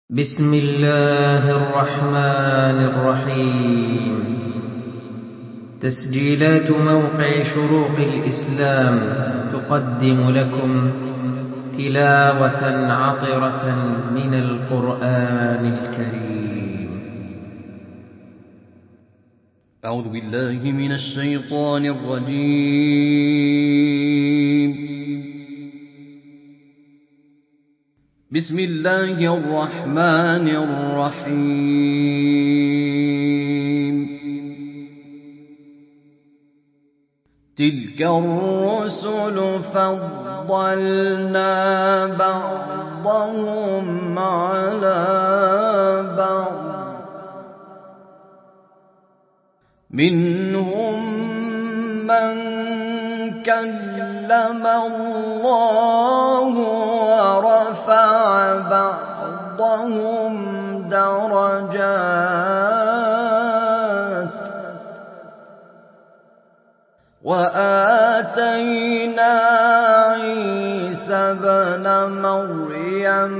بسم الله الرحمن الرحيم. تسجيلات موقع شروق الإسلام تقدم لكم تلاوة عطرة من القرآن الكريم. أعوذ بالله من الشيطان الرجيم. بسم الله الرحمن الرحيم. تلك الرسل فضلنا بعضهم على بعض، منهم من كلم الله ورفع بعضهم درجات، وآتينا عيسى ابن مريم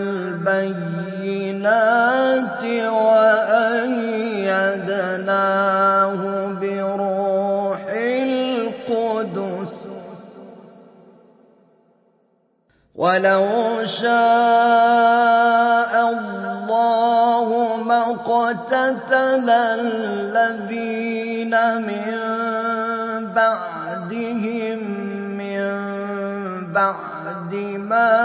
البينات وأيدناه بروح القدس، ولو شاء الله ما اقتتل الذين من بعدهم من بعد ما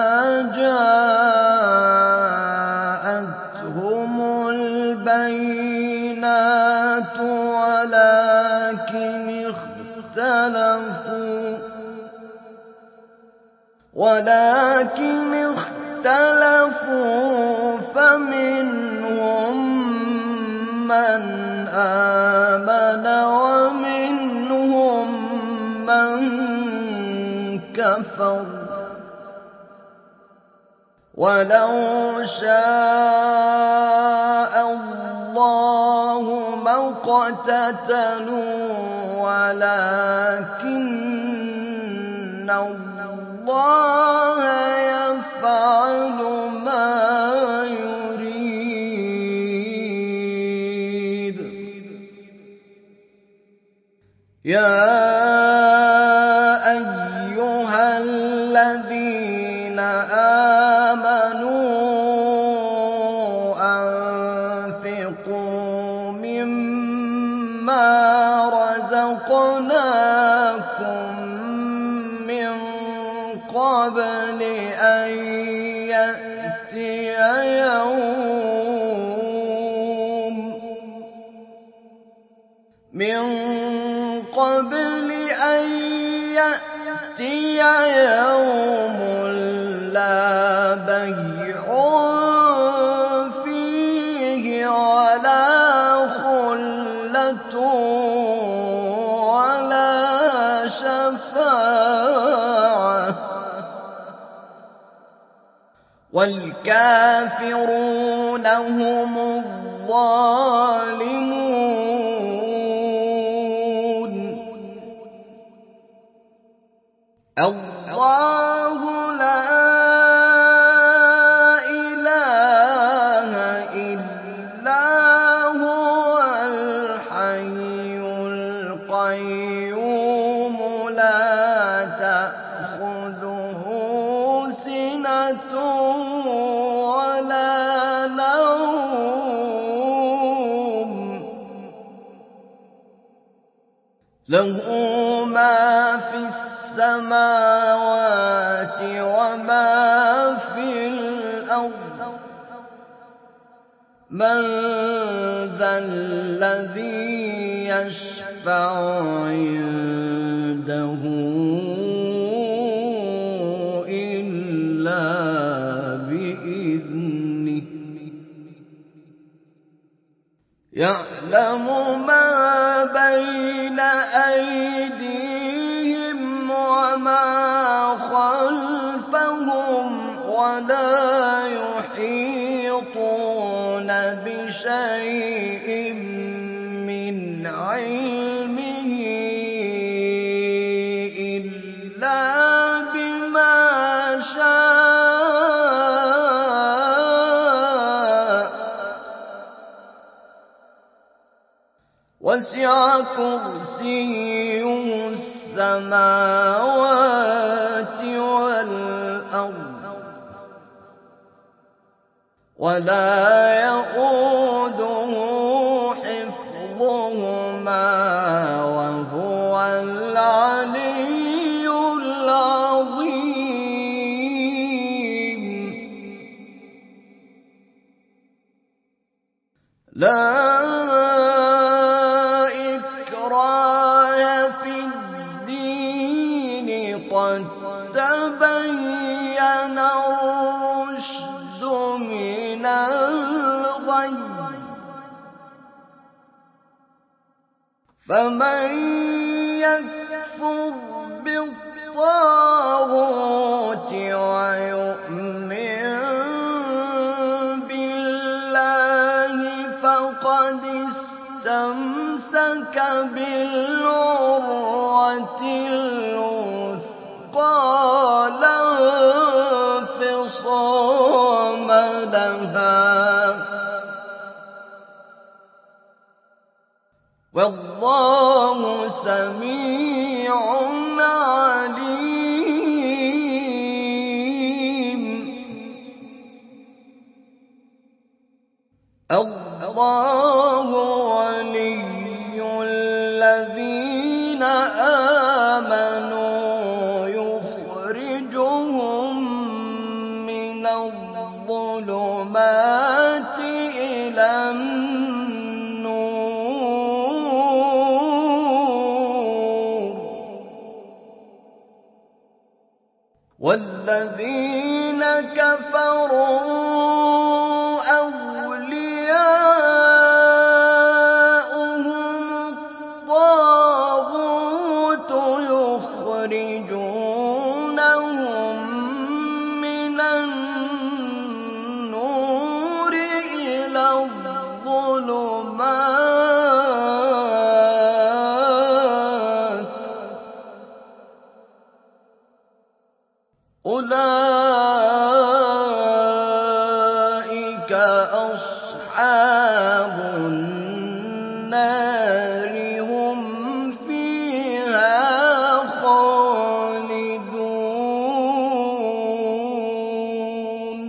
جاءتهم البينات، ولكن اختلفوا فمنهم من آمن ومنهم من كفر، ولو شاء الله ما اقتتلوا ولكن الله يفعل ما يريد. يا أيها الذين آمنوا أنفقوا مما رزقناكم من قبل أن يأتي يوم لا بيع فيه ولا خلة ولا شفاعة، والكافرون هم الظالمون. الله لا إله إلا هو الحي القيوم، لا تأخذه سنة ولا نوم، له ما في السماوات وما في الأرض. من ذا الذي يشفع عنده إلا بإذنه، يعلم ما بين أيديهم وما خلفهم، ولا يحيطون بشيء من علمه إلا بما شاء. وسع كرسيه السماوات والأرض ولا يئوده حفظهما وهو العلي العظيم. لا إكراه في الدين قد تبين الرشد من الغي فمن يكفر بالطاغوت ويؤمن بالله فقد استمسك بالعروة الوثقى لا انفصام لها والله سميع عليم. الله ولي الذين آمنوا يخرجهم من الظلمات إلى النور والذين كفروا يخرجونهم من النور إلى الظلمات أولئك أصحاب النار هم فيها خالدون.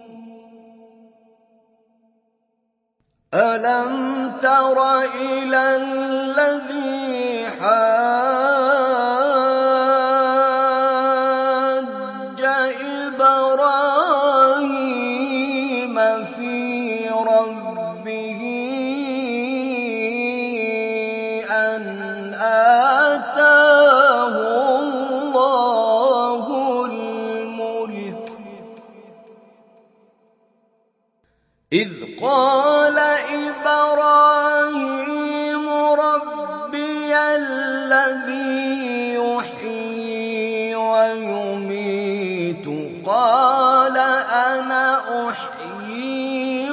ألم تر إلى الذي حاج إبراهيم في ربه أن آتاه الله الملك إذ قال إبراهيم ربي الذي يحيي ويميت قال أنا أحيي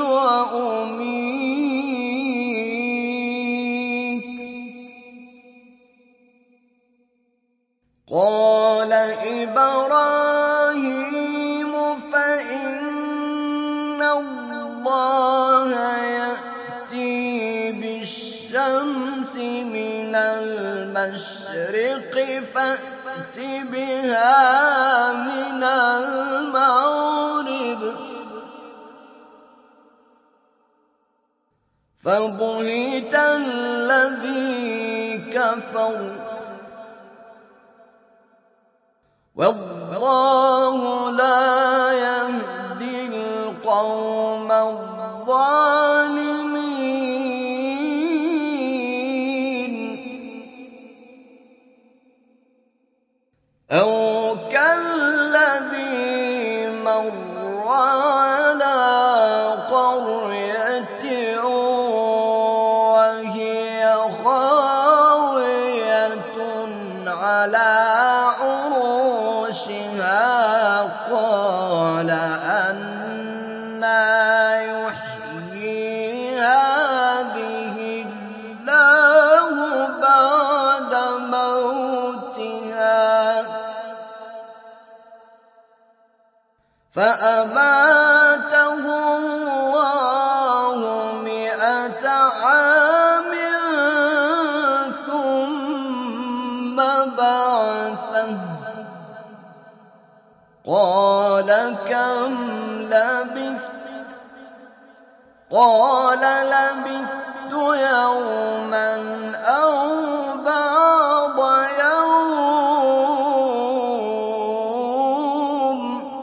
وأميت قال إبراهيم فإن الله يأتي بالشمس من المشرق فأت بها من المغرب فبهت الذي كفر والله لا يهدي القوم الظالمين. أو كالذي مر على قرية وهي خاوية على قال أنى يحيي هذه الله بعد موتها فأماته الله 100 عام قال لبثت يوما أو بعض يوم.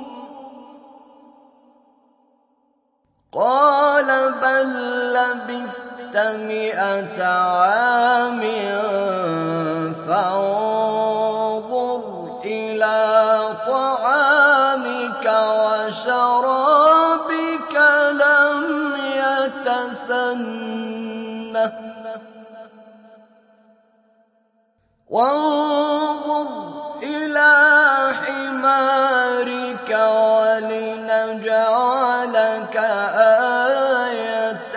قال بل لبثت 100 عام فانظر إلى طعامك وشرابك لم يتسنه وانظر إلى حمارك ولنجعلك آية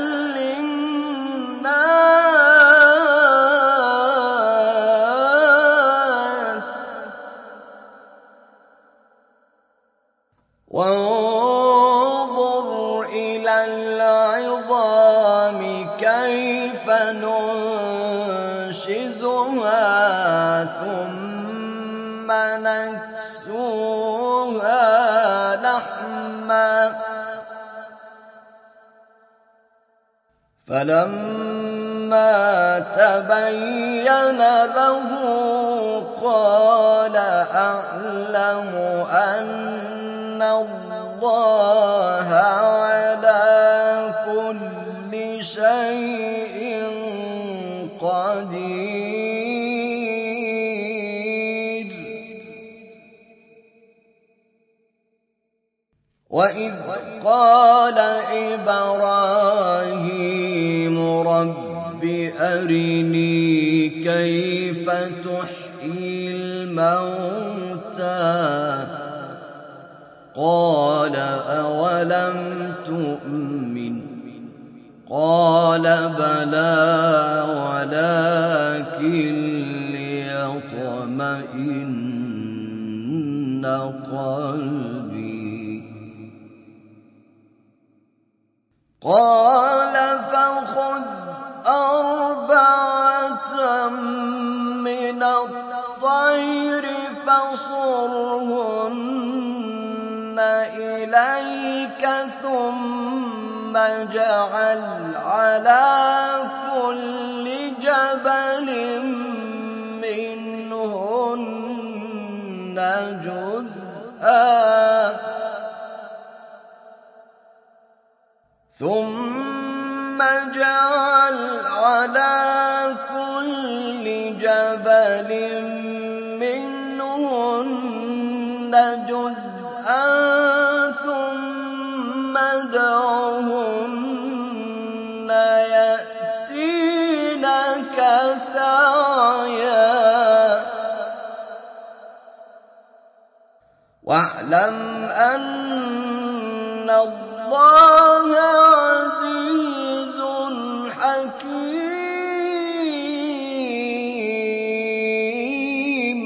للناس وانظر إلى العظام كيف ننشزها ثم نكسوها لحما فلما تبين له قال أعلم أن الله على كل شيء قدير. وإذ قال إبراهيم رب أرني كيف تحيي الموتى قال أولم تؤمن قال بلى ولكن ليطمئن قلبي. قال فخذ 4 من الطير فصرهن إليك ثم اجعل على كل جبل منهن جزءا ثم اجعل على كل جبل منهن جزءا ثم ادعهن يأتينك سعيا واعلم أن الله عزيز حكيم.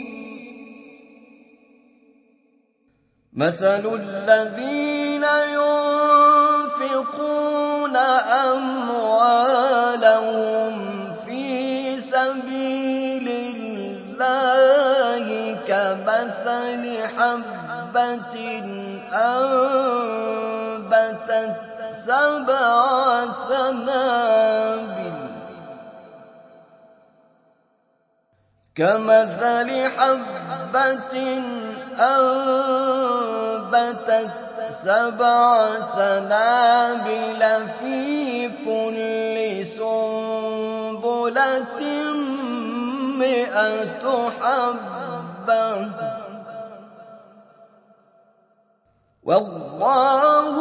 مثل الذين ينفقون أموالهم في سبيل الله كمثل حبة أنبتت 7 سنابل كمثل حبة أنبتت 7 سنابل في كل سنبلة 100 حبة والله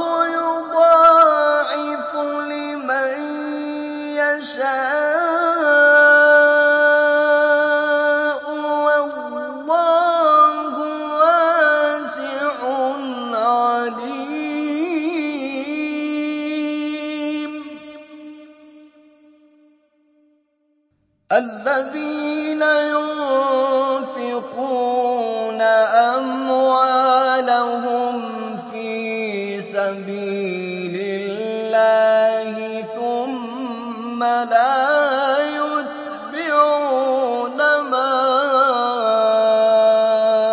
يضاعف لمن يشاء والله واسع عليم. الذين ينفقون أموالهم في سبيل الله ثم لا يتبعون ما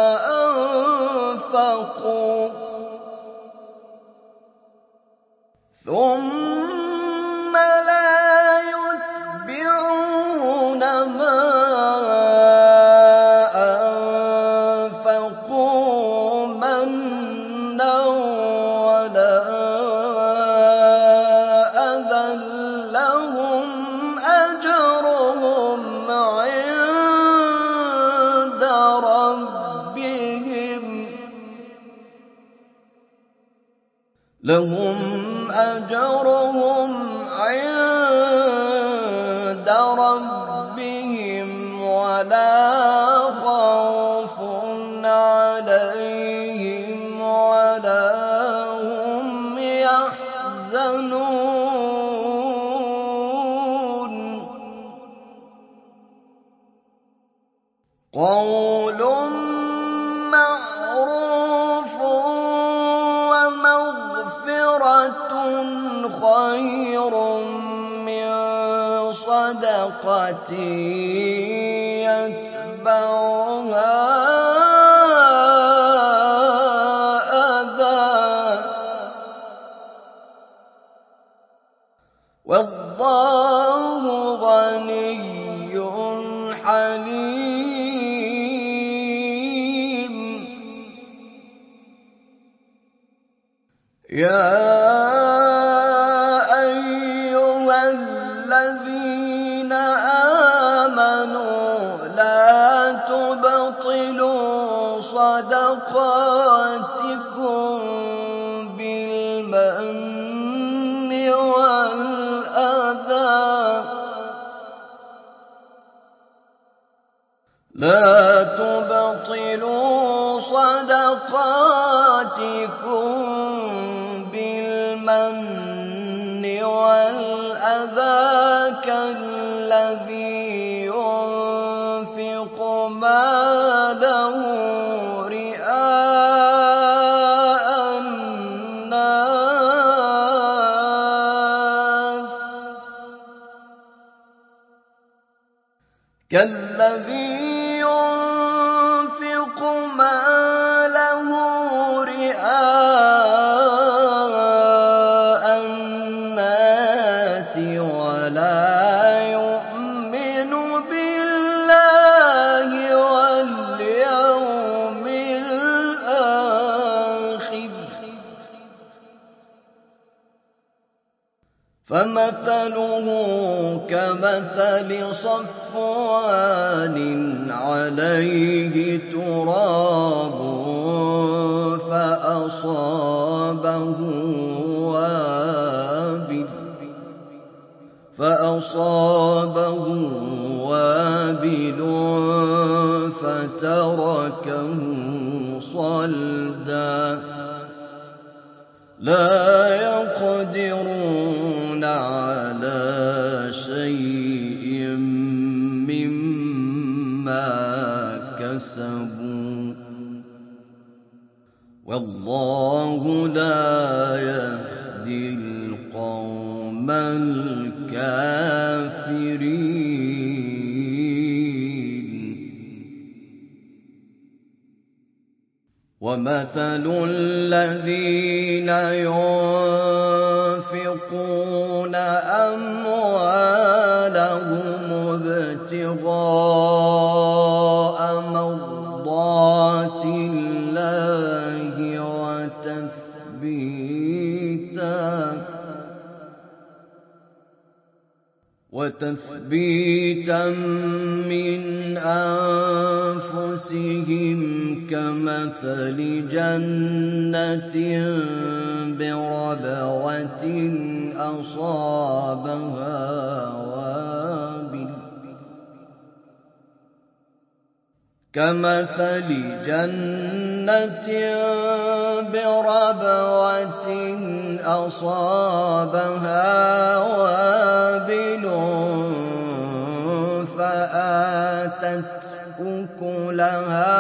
أنفقوا ثم لا يتبعون ما أنفقوا منا ولا أذى لهم أجرهم عند ربهم ولا خوف عليهم ولا هم يحزنون. قول معروف ومغفرة خير من صدقة يتبعها أذى والله غني حليم. يا أيها الذين آمنوا لا تبطلوا صدقاتكم بالمن والأذى كالذي ينفق ماله رئاء الناس ولا يؤمن بالله واليوم الآخر فمثله كمثل صفوان عليه تراب فأصابه وابل فتركه صلدا لا يقدرون على شيء مما كسبوا والله لا يهدي القوم الكافرين. ومثل الذين ينفقون أموالهم ابتغاء مرضات الله وتثبيتا من أنفسهم كمثل جنة بربوة أصابها وابل فآتت أكلها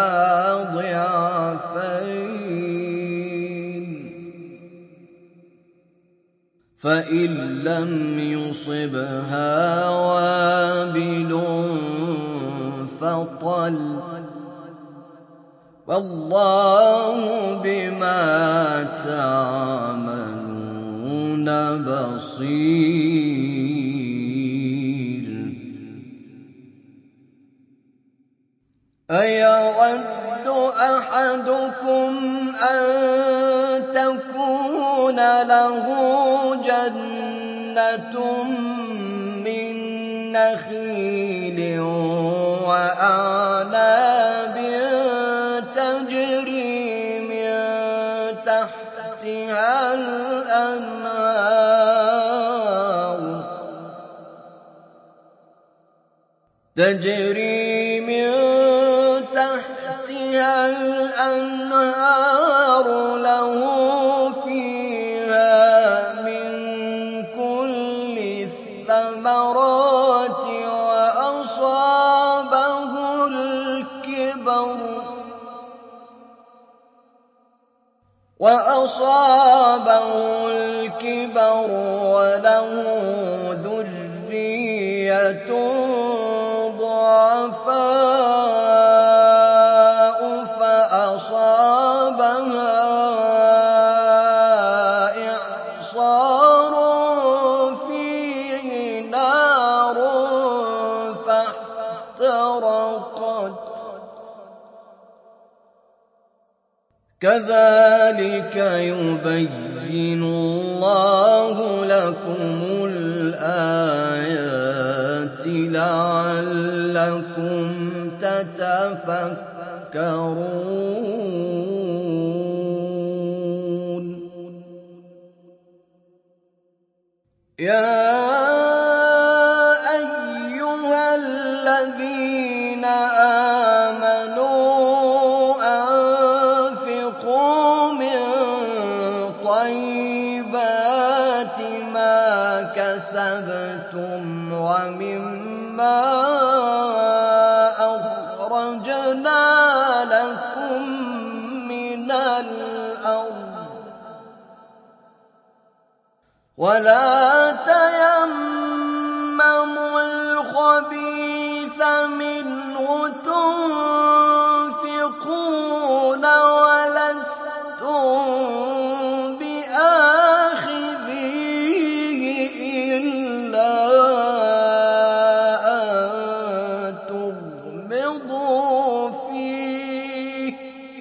ضعفين فإن لم يصبها وابل فطل والله بما تعملون بصير أيود أحدكم أن تكون له جنة من نخيل وأعناب تجري من تحتها الأنهار له فيها من كل الثمرات وأصابه الكبر وله ذرية ضعفاء فأصابها إعصار فيه نار فاحترقت كذلك يبين الله لكم الآيات لعلكم تتفكرون يا أيها الذين آمنوا أنفقوا من طيبات ما كسبتم ومما أخرجنا لكم من الأرض ولا تيمموا الخبيث منه تنفقون ولستم بآخذيه إلا أن تغمضوا فيه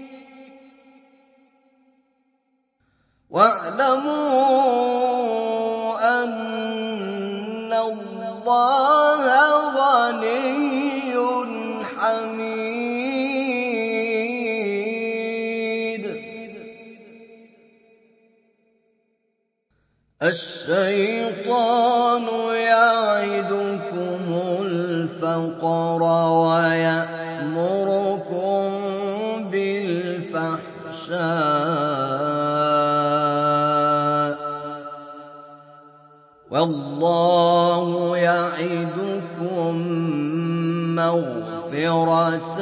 واعلموا أن الله غني حميد الشيطان يعدكم الفقر ويأمركم بالفحشاء والله يعدكم مغفرة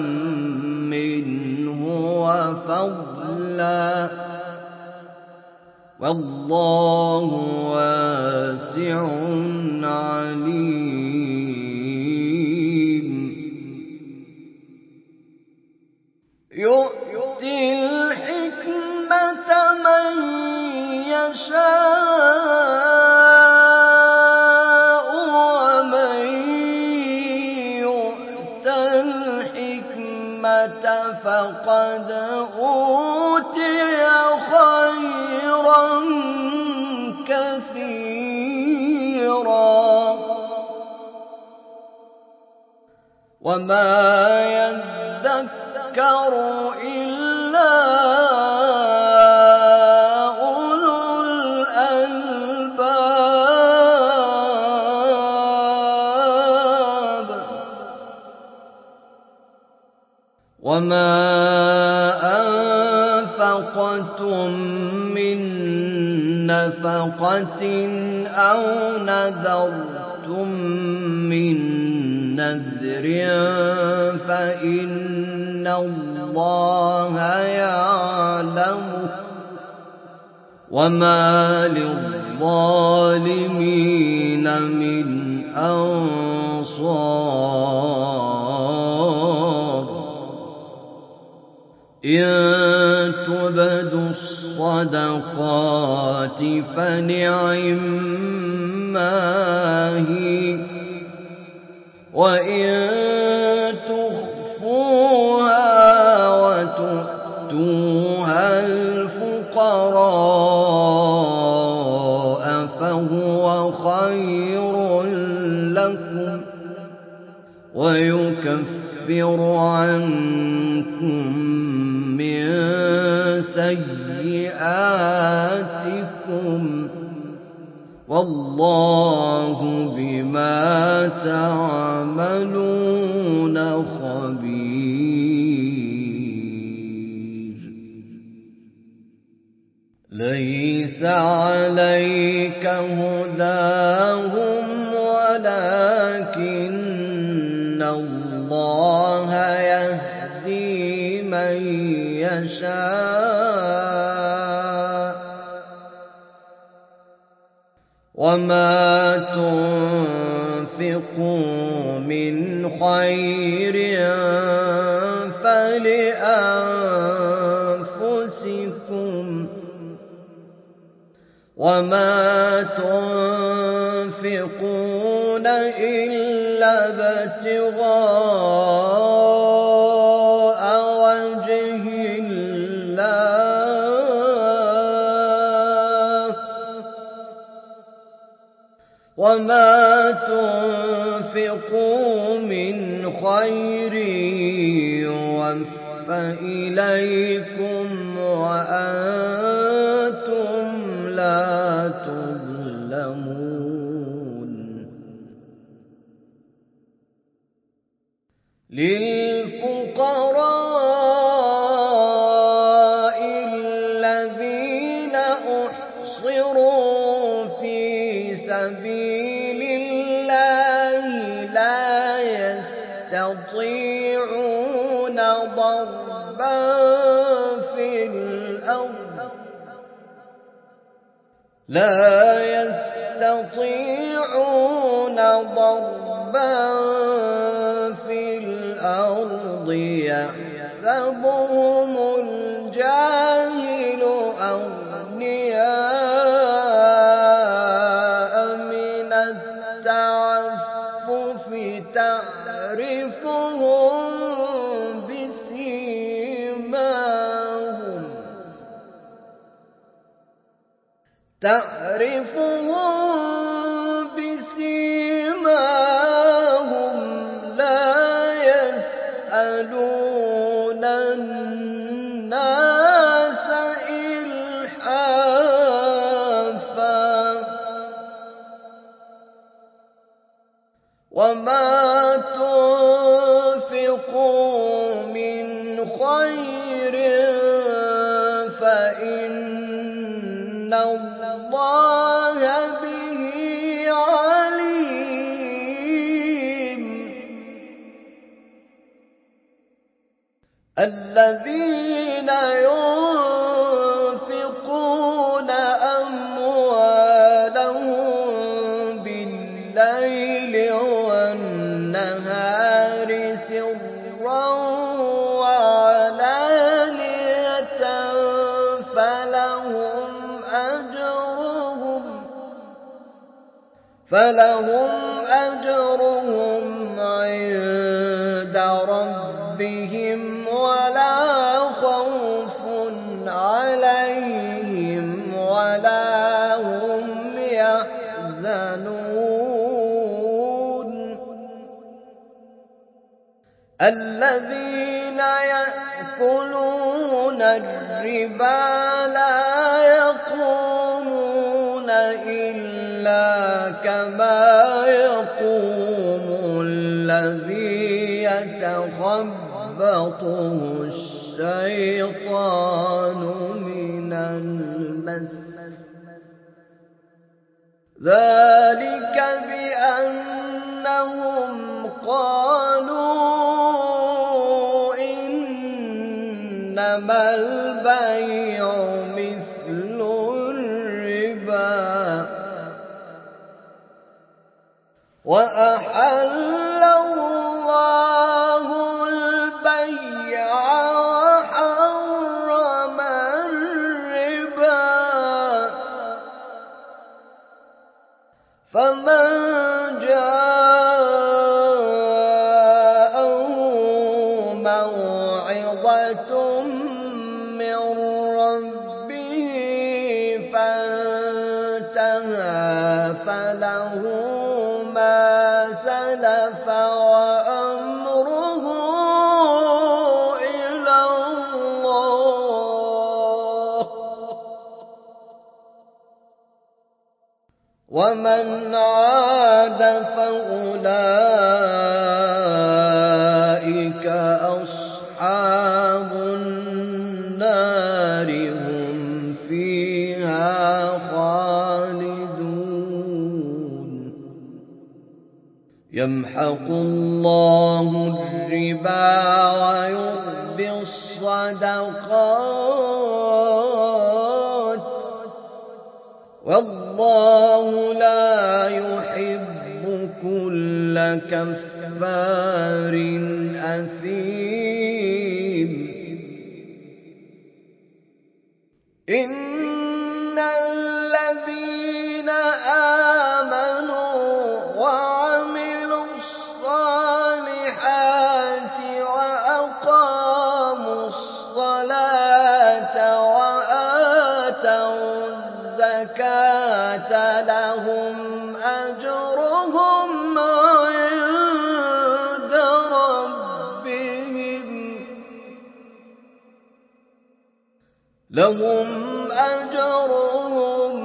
منه وفضلا والله واسع عليم يؤتي الحكمة من يشاء ومن يؤت الحكمة فقد أوتي خيرا كثيرا وما يذكر إلا أولو الألباب وما أنفقتم من نفقة أو نذرتم من نذر فإن الله يعلمه وما للظالمين من أنصار إن تبدوا الصدقات الصدقات فنعما هي وإن تخفوها وتؤتوها الفقراء فهو خير لكم ويكفر عنكم من سيئاتكم والله بما تعملون خبير. ليس عليك هداهم ولكن الله يهدي من يشاء وما تنفقوا من خير فلأنفسكم وما تنفقون إلا ابتغاء وجه الله وما تنفقوا من خير يوفى إليكم وأنتم لا تظلمون. للفقراء الذين أحصروا في سبيل الله لا يستطيعون ضربا في الأرض يحسبهم الجاهل أغنياء من التعفف تعرفهم بسيماهم لا يسألون الناس إلحافا وما تنفقوا من خير فإن الله به عليم. الذين ينفقون أموالهم بالليل والنهار سرا وعلانية فلهم أجرهم عند ربهم ولا خوف عليهم ولا هم يحزنون. الذين يأكلون الربا لا يقومون إلا كما يقوم الذي يتخبطه الشيطان من المس. ذلك بأنهم قالوا إنما البيع مثل الربا وأحل الله البيع وحرم الربا فمن جاءه موعظة من ربه فانتهى فله ما سلف وأمره إلى الله، ومن عاد فأولئك أصحاب النار هم فيها خالدون. يمحق الله الربا ويربي الصدقات، والله لا يحب كل كفار أثيم. إن الذين آمنوا وعملوا الصالحات وأقاموا الصلاة وآتوا الزكاة لهم أجرهم عند ربهم، لهم أجرهم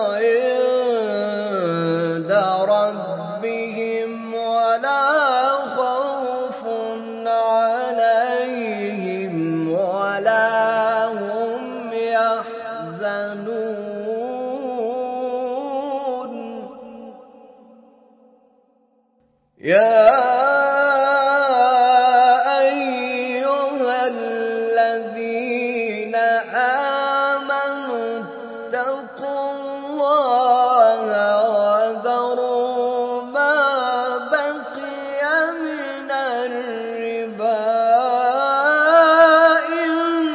عند ربهم ولا خوف عليهم ولا هم يحزنون. يا أيها الذين آمنوا اتقوا الله وذروا ما بقي من الربا إن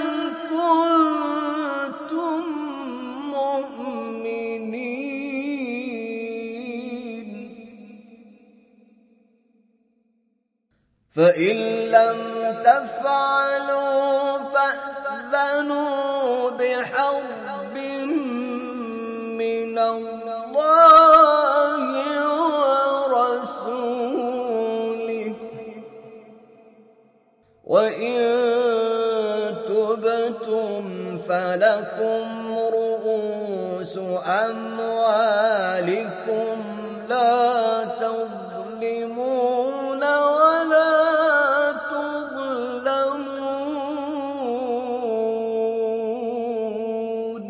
كنتم مؤمنين، فإن لم تفعلوا فأذنوا بحرب من الله ورسوله، وإن تبتم فلكم رؤوس أموالكم لا تظلمون ولا تظلمون.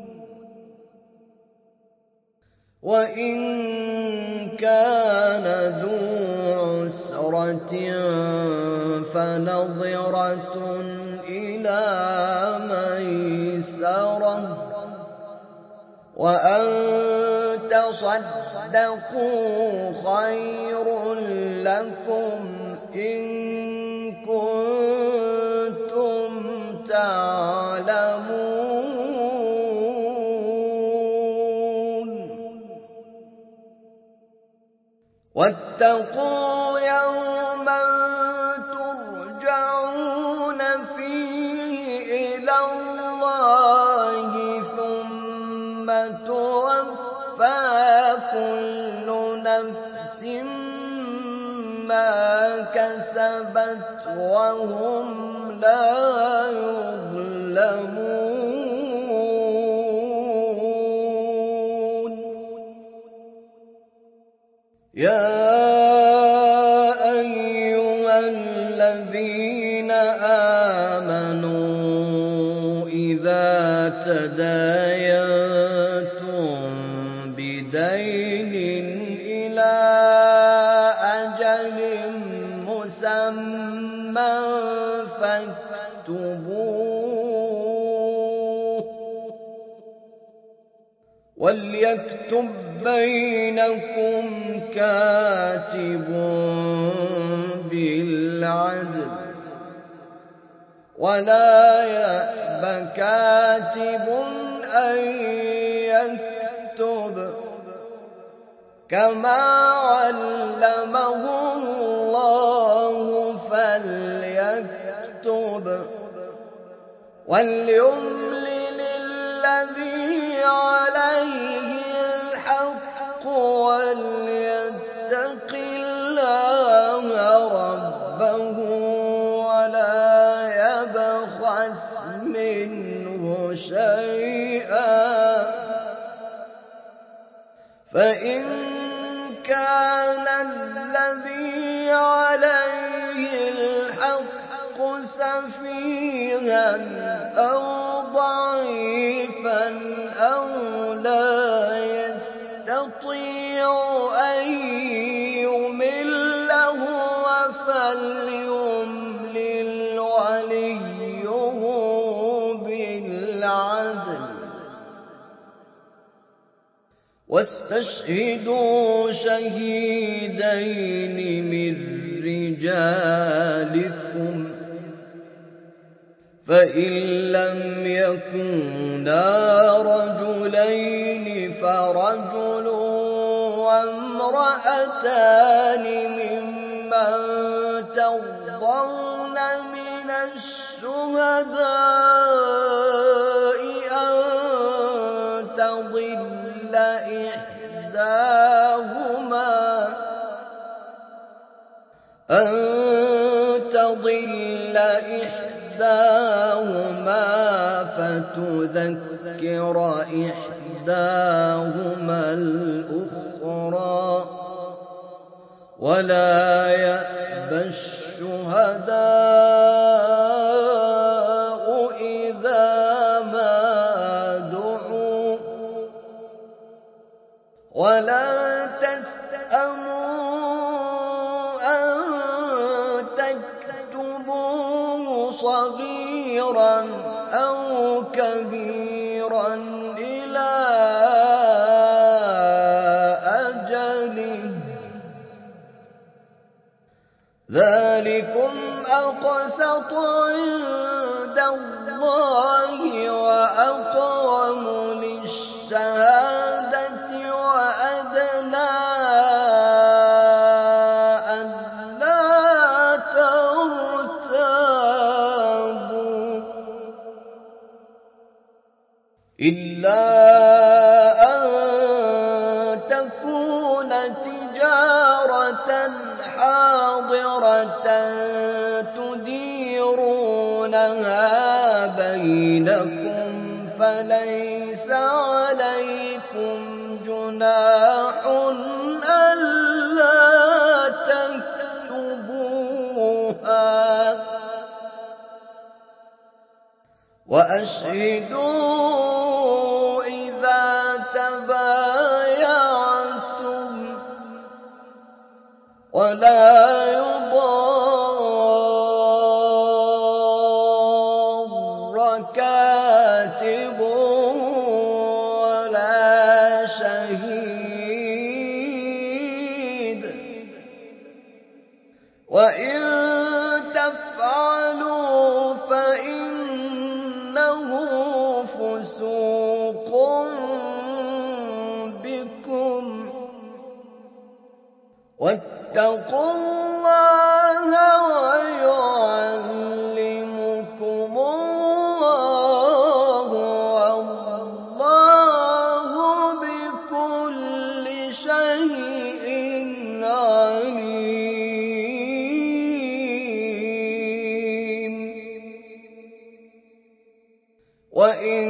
وإن كان ذو عسرة فنظرة إلى ميسرة، وأن تصدقوا خير لكم إن كنتم تعلمون. واتقوا يوما ترجعون فيه إلى الله ثم توفى كل نفس ما كسبت وهم لا يظلمون. يا أيها الذين آمنوا إذا تداينتم بدين إلى أجل مسمى فاكتبوه، وليكتب بينكم كاتب بالعدل، ولا يأب كاتب أن يكتب كما علمه الله فليكتب وليملل الذي عليه الحق وليتق الله ربه ولا يبخس منه شيئا فإن كان الذي عليه الحق سفيها أو ضعيفا أو لا يستطيع أن يمل هو فليملل وليه بالعدل واستشهدوا شهيدين من رجالكم فإن لم يكونا رجلين فرجل وامرأتان ممن ترضون من الشهداء أن تضل إحداهما فتذكر إحداهما الأخرى ولا يأبى الشهداء إذا ما دعوا ولا تسأموا أن تكتبوه صغيرا أو كبيرا إلى أجله ذلكم أقسط عند الله وأقوم للشهادة وأدنى ألا ترتابوا إلا أن تكون تجارة حاضرة تديرونها بينكم فليس عليكم جناح ألا تكتبوها وأشهدوا إذا تبايعتم ولا يضار كاتب ولا شهيد وإن تفعلوا فإنه فسوق بكم واتقوا الله ويعلمكم الله والله بكل شيء عليم وإن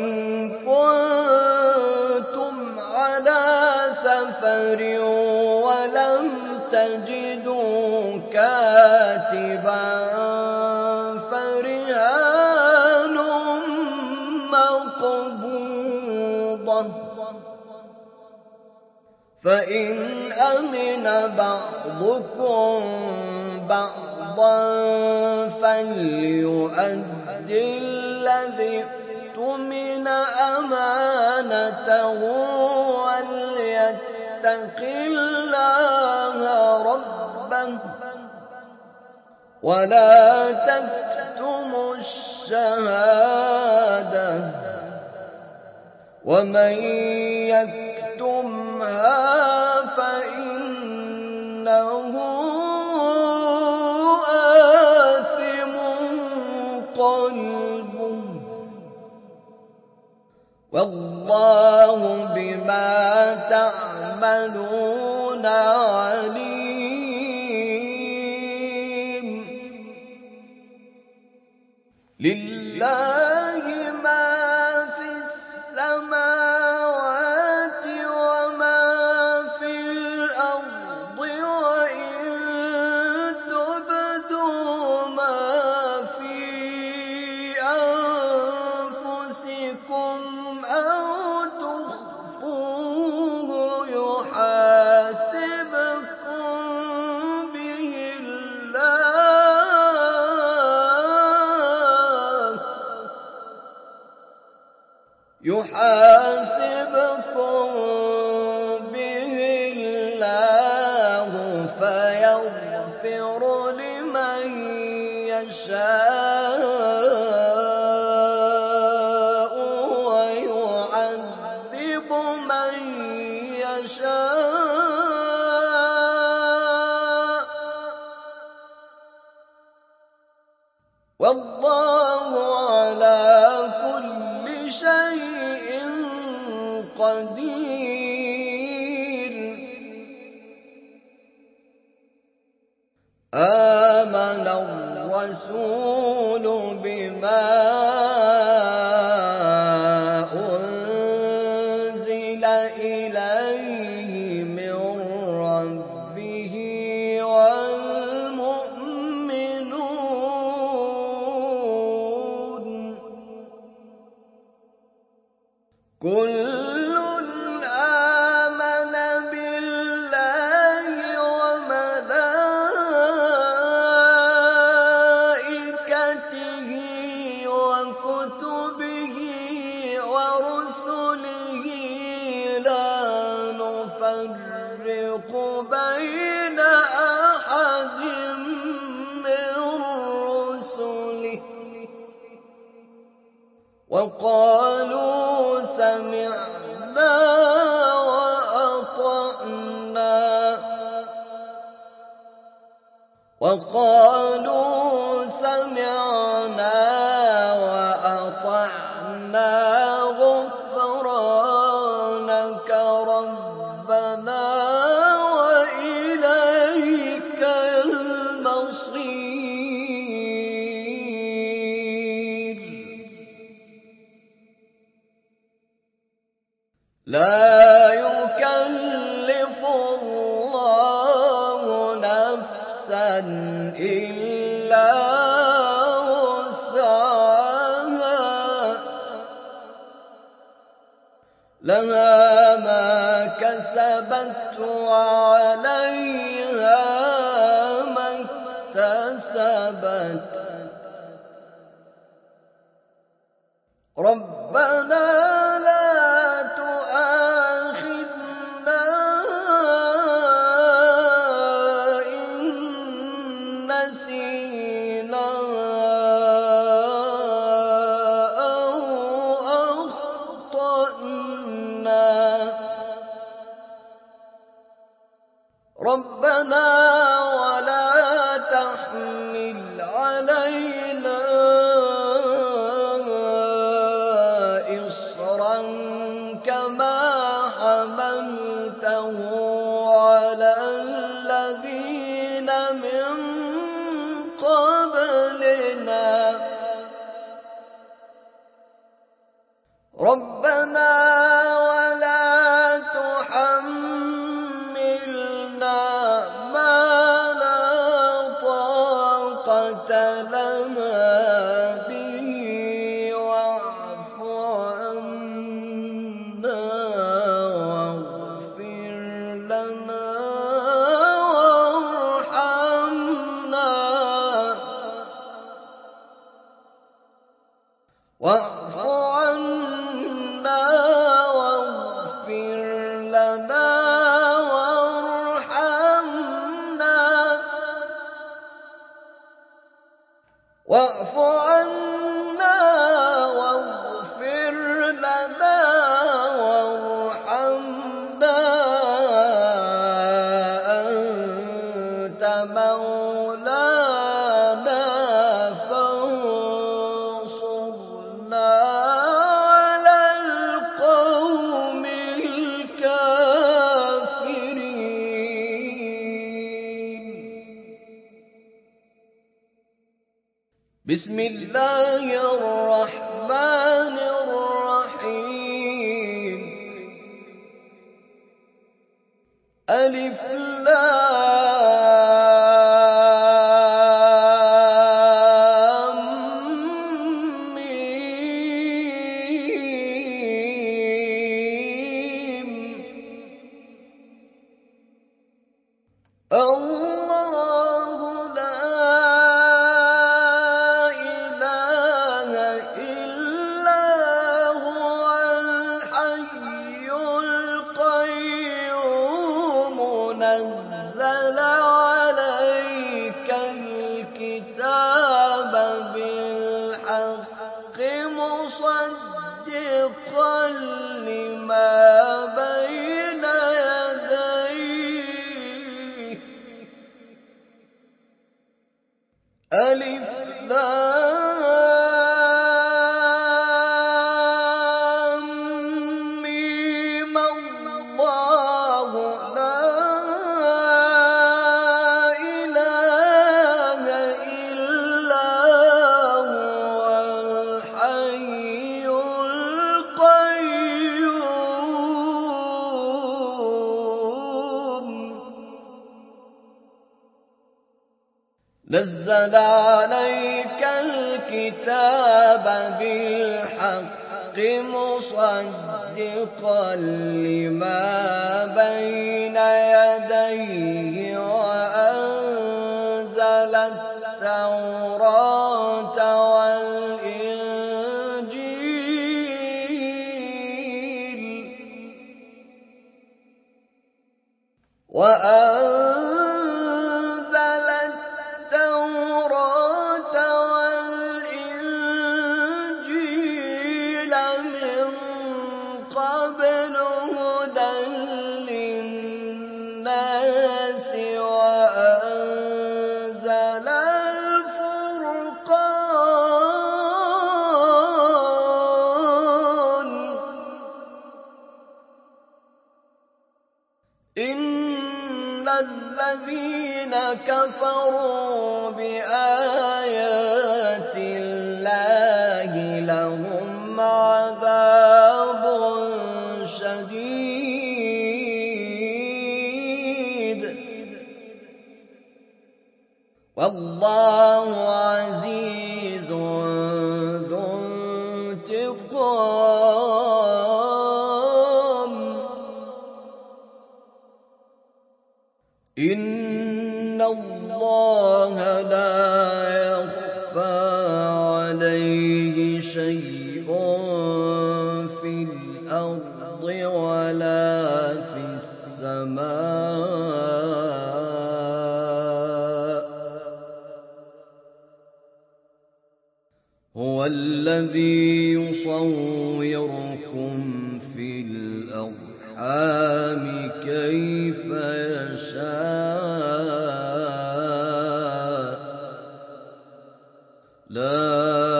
كنتم على سفر ولم تجدوا كاتبا فرهان مقبوضة فإن أمن بعضكم بعضا فليؤدي الذي اؤتمن أمانته وليتق الله ربه ولا تكتموا الشهادة ومن يكتمها فإنه والله بما تعملون عليم. لله ما في السماوات وما في الأرض، وإن تبدوا ما في أنفسكم أو تخفوه يحاسبكم به الله فيغفر لمن يشاء ويعذب من يشاء، والله على كل شيء قدير. آمن الرسول بما أنزل إليه من ربه والمؤمنون كل آمن بالله وملائكته وكتبه ورسله لا نفرق بين أحد من رسله وقالوا سمعنا وأطعنا غفرانك ربنا وإليك المصير. لا يكلف الله نفسا إلا وسعها، لها ما كسبت وعليها ما اكتسبت. ربنا لا تؤاخذنا إن نسينا أو أخطأنا. ربنا ولا تحمل علينا كما حملته على الذين من قبلنا. ربنا ولا تحملنا ما لا طاقة لنا به واعف عنا واغفر لنا وارحمنا واعف عنا بسم الله الرحمن الرحيم ألف لام ميم الله لا إله إلا هو الحي القيوم نزل عليك الكتاب بالحق مصدقا لما بين يديه ألف لام ميم الله لا إله إلا هو الحي القيوم نزل عليك الكتاب بالحق مصدقا لما بين يديه وأنزل التوراة والإنجيل من قبل هدى للناس وأنزل الفرقان إن الذين كفروا بآيات الله لهم عذاب شديد والله عزيز ذو انتقام إن الله لا يخفى عليه شيء في الأرض ولا في السماء هو الذي يصوركم في الأرحام كيف يشاء لا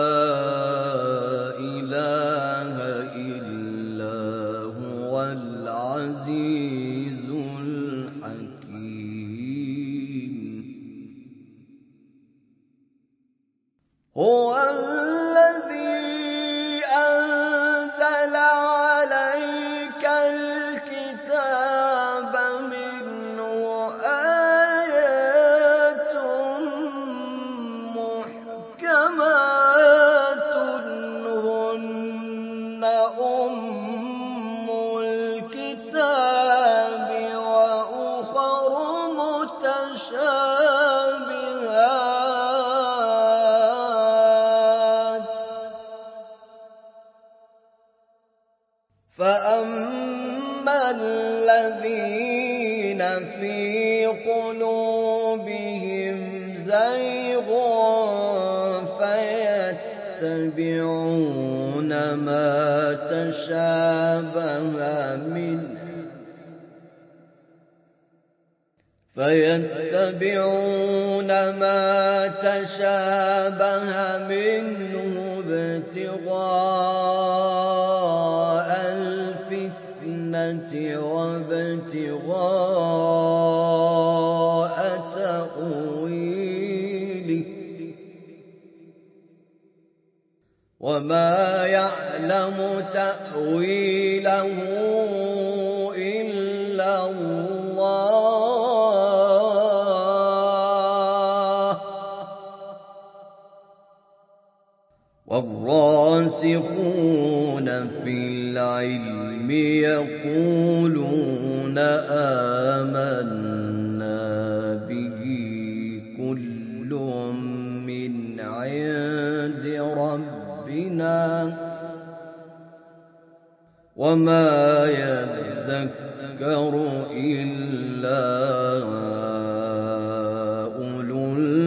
إله إلا هو العزيز الحكيم هو الذي أنزل عليك الكتاب منه آيات محكمات هن أم الكتاب وأخر متشابهات فأما الذين في قلوبهم زيغ فيتبعون ما تشابه منه ابتغاء الفتنة وابتغاء تأويله وما يعلم تأويله إلا الله والراسخون في العلم يقولون آمنا به كل من عند ربنا وما يذكر إلا أولو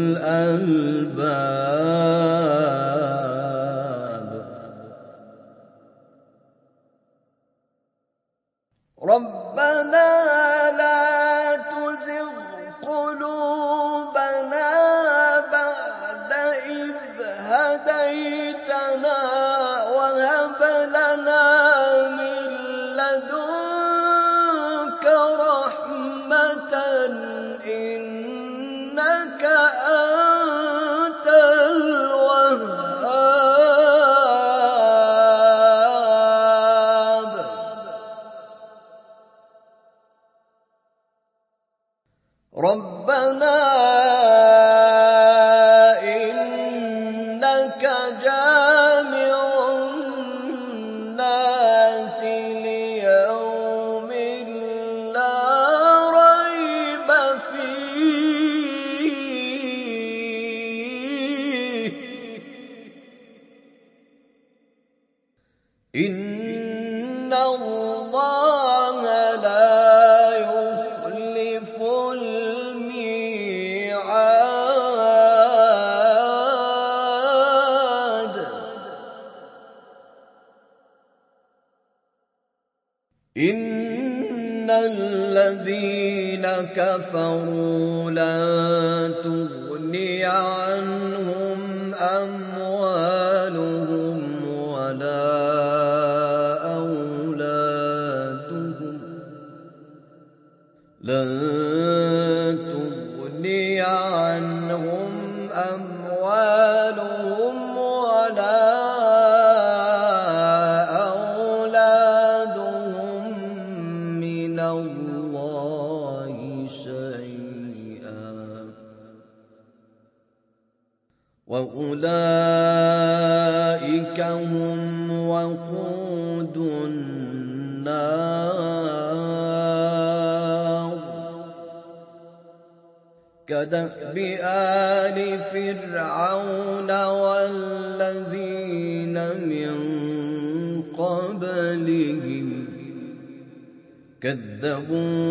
الألباب ربنا لا تزغ قلوبنا بعد إذ هديتنا وهب لنا من لدنك رحمة إنك أنت الوهاب ربنا إنك جامع الناس ليوم لا ريب فيه إن الله لا يخلف الميعاد إن الذين كفروا لن تغني عنهم أموالهم ولا أولادهم لن تغني عنهم أموالهم ولا أولادهم من الله شيئا وأولئك هم وقود النار كدأب آل فرعون والذين من قبلهم كذبوا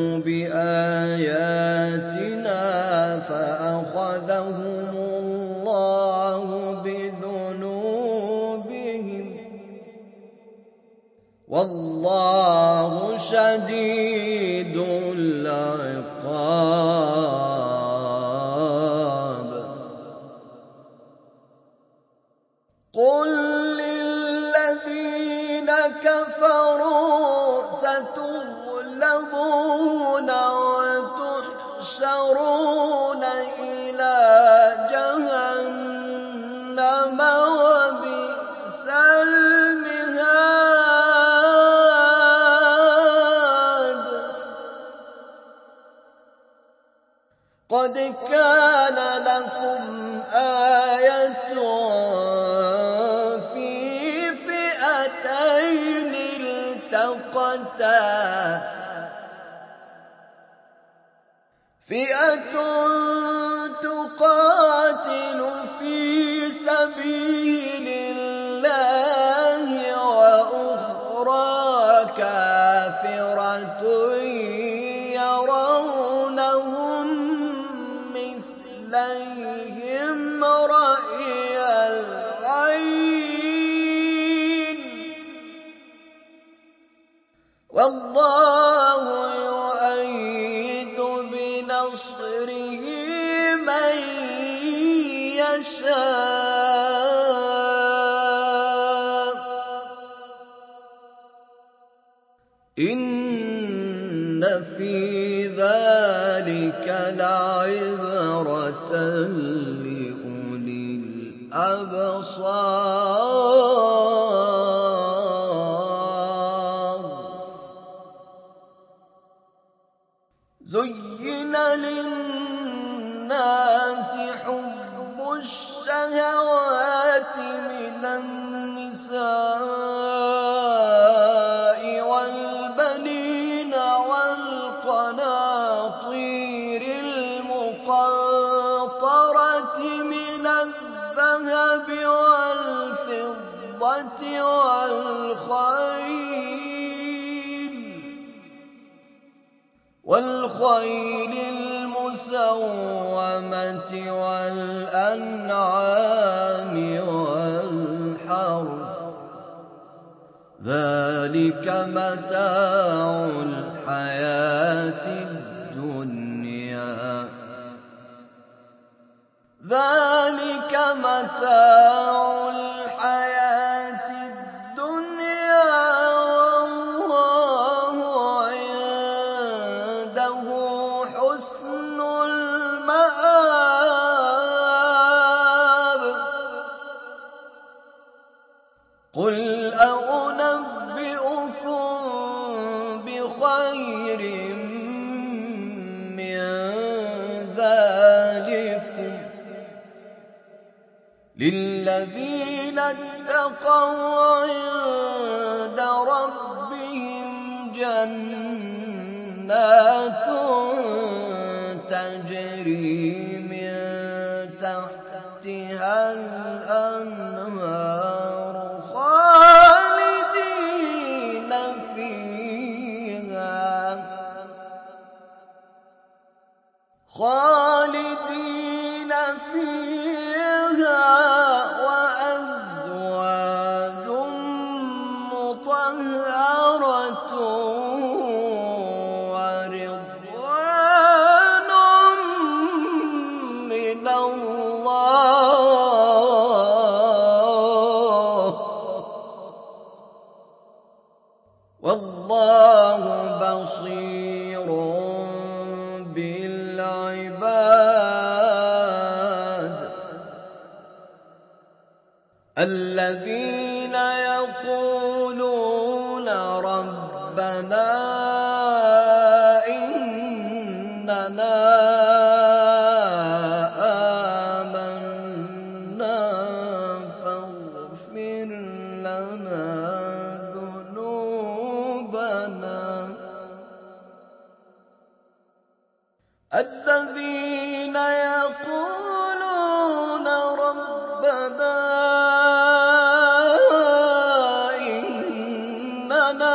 بآياتنا فأخذهم الله بذنوبهم والله شديد العقاب قل للذين كفروا ستغلبون وتحشرون إلى جهنم وبئس المهاد قد كان لكم آية في فئتين التقتا فئة تقاتل في سبيل الله وأخرى كافرة يرونهم مثليهم رأي العين والله يؤيد بنصره من يشاء إن في ذلك لعبرة لأولي الأبصار زين للناس حب الشهوات من النساء والبنين والقناطير المقنطرة من الذهب والفضة والخيل المسومة والأنعام والحرث ذلك متاع الحياة الدنيا والله عنده حسن المآب قل أنبئكم بخير من ذلكم للذين اتقوا عند ربهم جنات تجري من تحتها الأنهار خالدين فيها وأزواج مطهرة ورضوان من الله والله بصير بالعباد الذين يقولون ربنا إننا آمنا فاغفر لنا ذنوبنا الذين يقولون ربنا إننا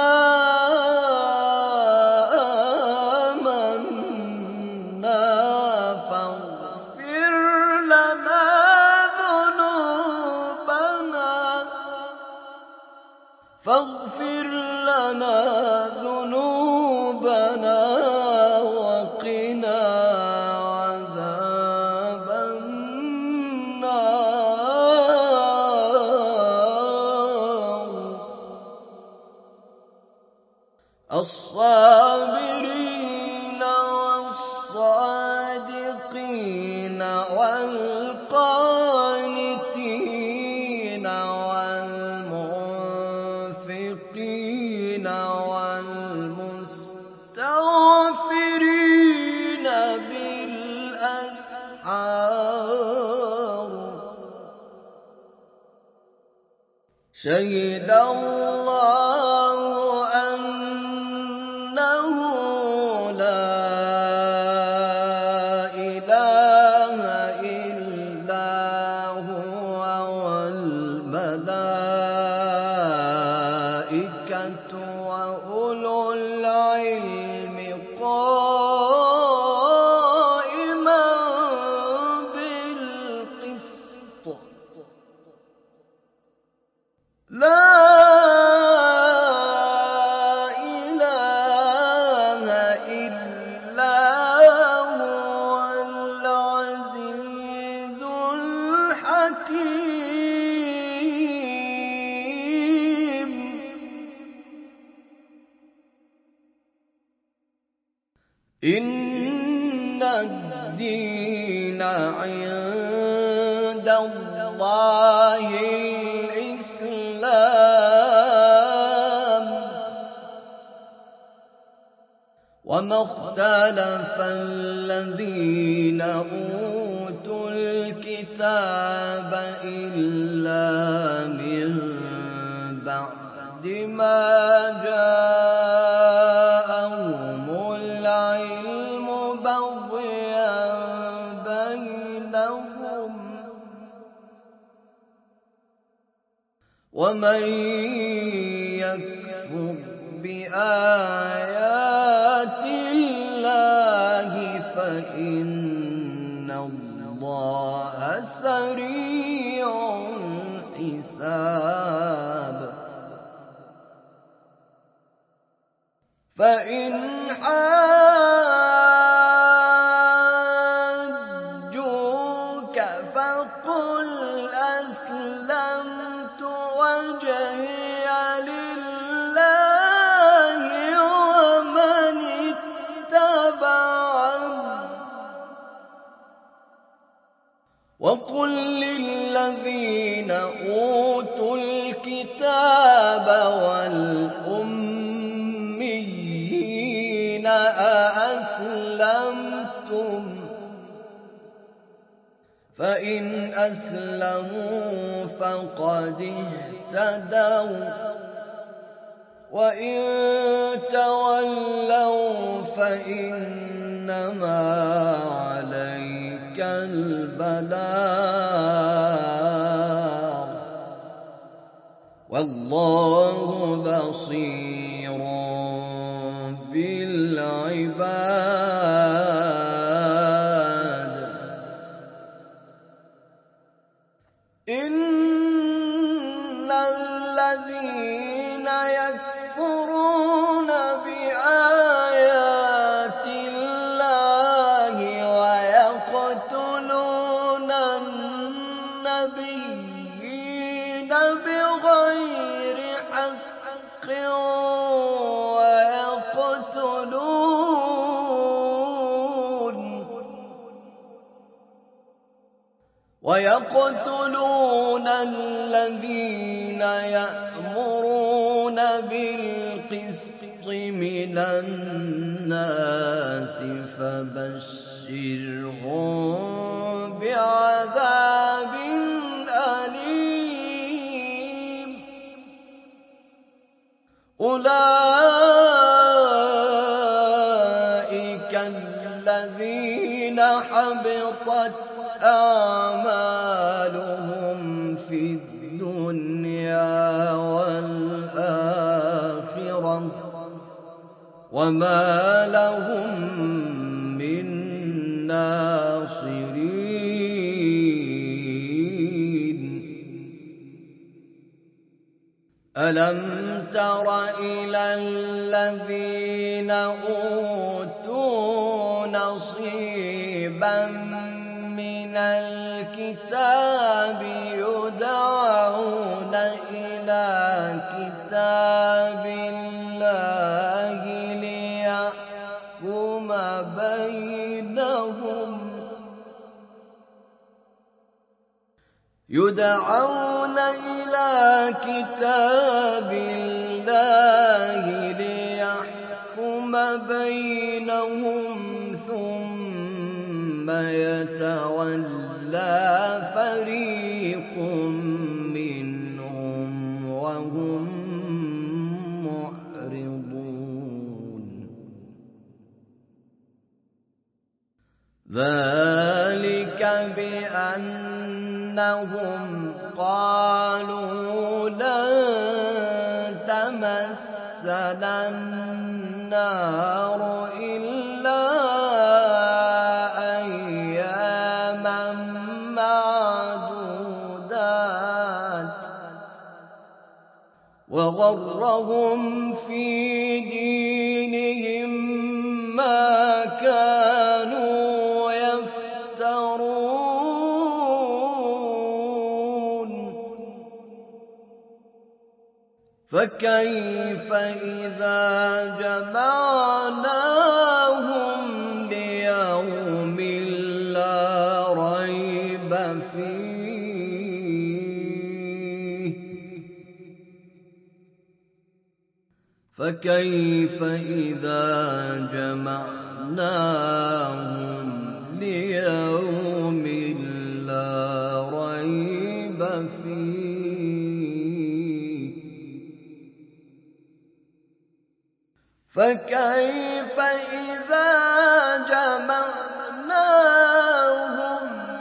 آمنا فاغفر لنا ذنوبنا وقنا عذاب النار الصابرين والصادقين والقانتين والمنفقين والمستغفرين بالأسحار شهد الله أنه لا إله إلا هو والملائكة وأولو العلم قائما بالقسط لا إله إلا هو العزيز الحكيم إن الدين عند الله الإسلام وما اختلف الذين أوتوا الكتاب إلا من بعد ما جاءهم العلم بغيا بينهم ومن يكفر بآيات الله فإن الله سريع الحساب فإن حاجوك فقل أسلمت وجهي لله ومن اتبعني وقل للذين أوتوا الكتاب والأميين أأسلمتم فإن أسلموا فقد اهتدوا وإن تولوا فإنما عليك البلاغ والله بصير بالعباد إن الذين يكفرون بآيات الله ويقتلون النبيين بغير حق ويقتلون الذين يأمرون بالقسط من الناس فبشرهم بعذاب أليم أولئك الذين حبطت أعمالهم في الدنيا والآخرة وما لهم من ناصرين ألم تر إلى الذين أوتوا نصيبا من الكتاب يدعون إلى كتاب الله ليحكم بينهم يدعون إلى كتاب الله ليحكم بينهم ثم يتولى فريق منهم وهم معرضون ذلك بأنهم قالوا لن تمسنا النار إلا أياما معدودات وغرهم في دينهم ما كانوا يفترون فكيف إذا جمعناهم ليوم لا ريب فيه فكيف إذا جمعناهم ليوم لا ريب فيه فكيف إذا جمعناهم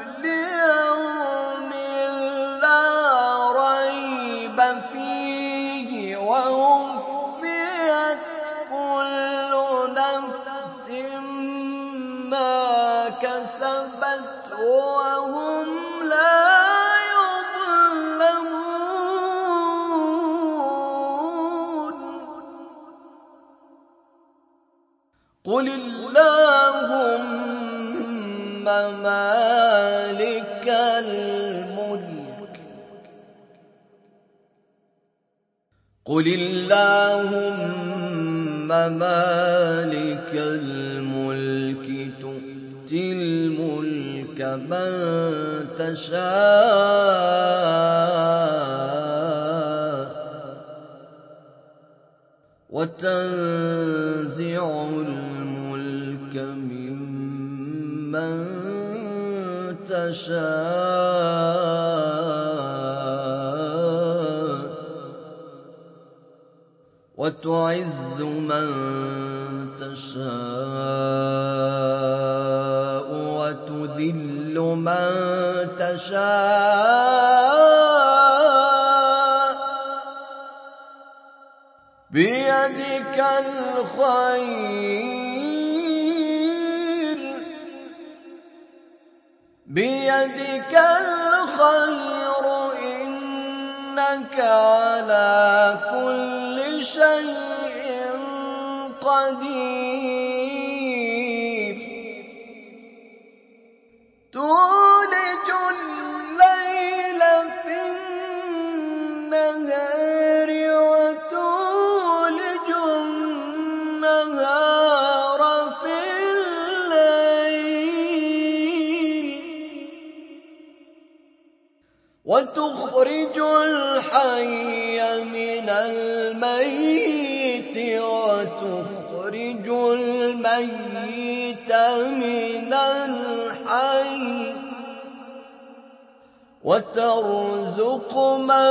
ليوم لا ريب فيه ووفيت كل نفس ما كسبت وهم لا يظلمون قل اللهم مالك الملك قل اللهم مالك الملك تؤتي الملك من تشاء وتنزع الملك ممن تشاء وتعز من تشاء وتذل من تشاء بيدك الخير إنك على كل شيء قدير تولج الليل في النهار وتولج النهار في الليل وتخرج الحي من الميت وتخرج الميت من الحي وترزق من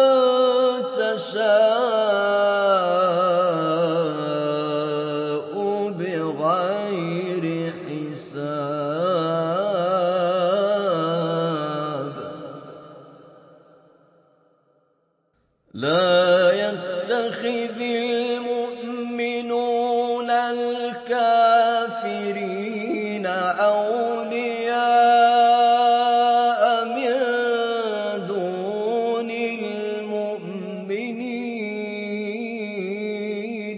تشاء بغير حساب لا يتخذ المؤمنون الكافرين أولياء من دون المؤمنين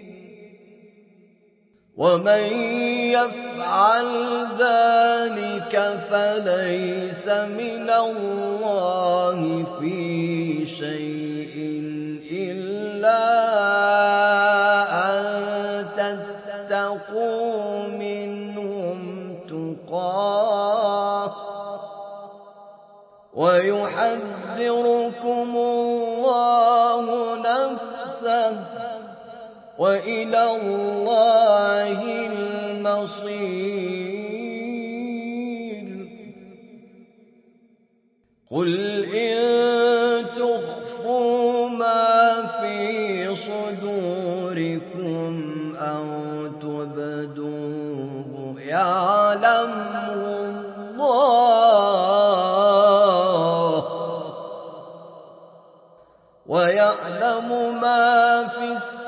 ومن يفعل ذلك فليس من الله في شيء إلا أن تتقوا منهم تقاه ويحذركم الله نفسه وإلى الله المصير قل إن تخفوا ما في صدوركم أو تبدوه يعلمه الله ويعلم ما في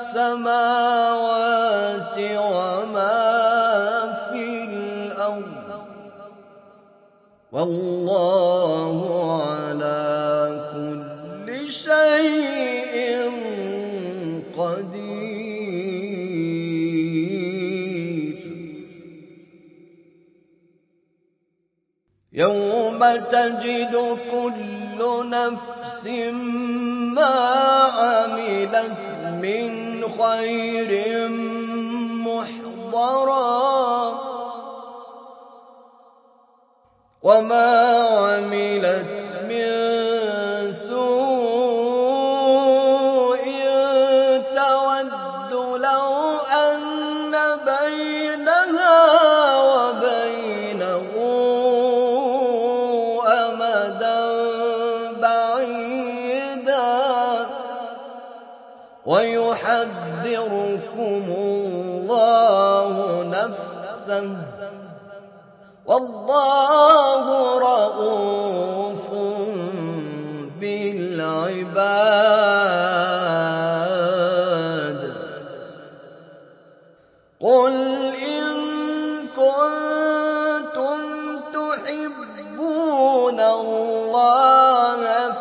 السماوات وما في الأرض والله على كل شيء قدير يوم تجد كل نفس ما عملت من خير محضرا وما عملت من سوء تود نفسه والله رؤوف بالعباد. قل إن كنتم تحبون الله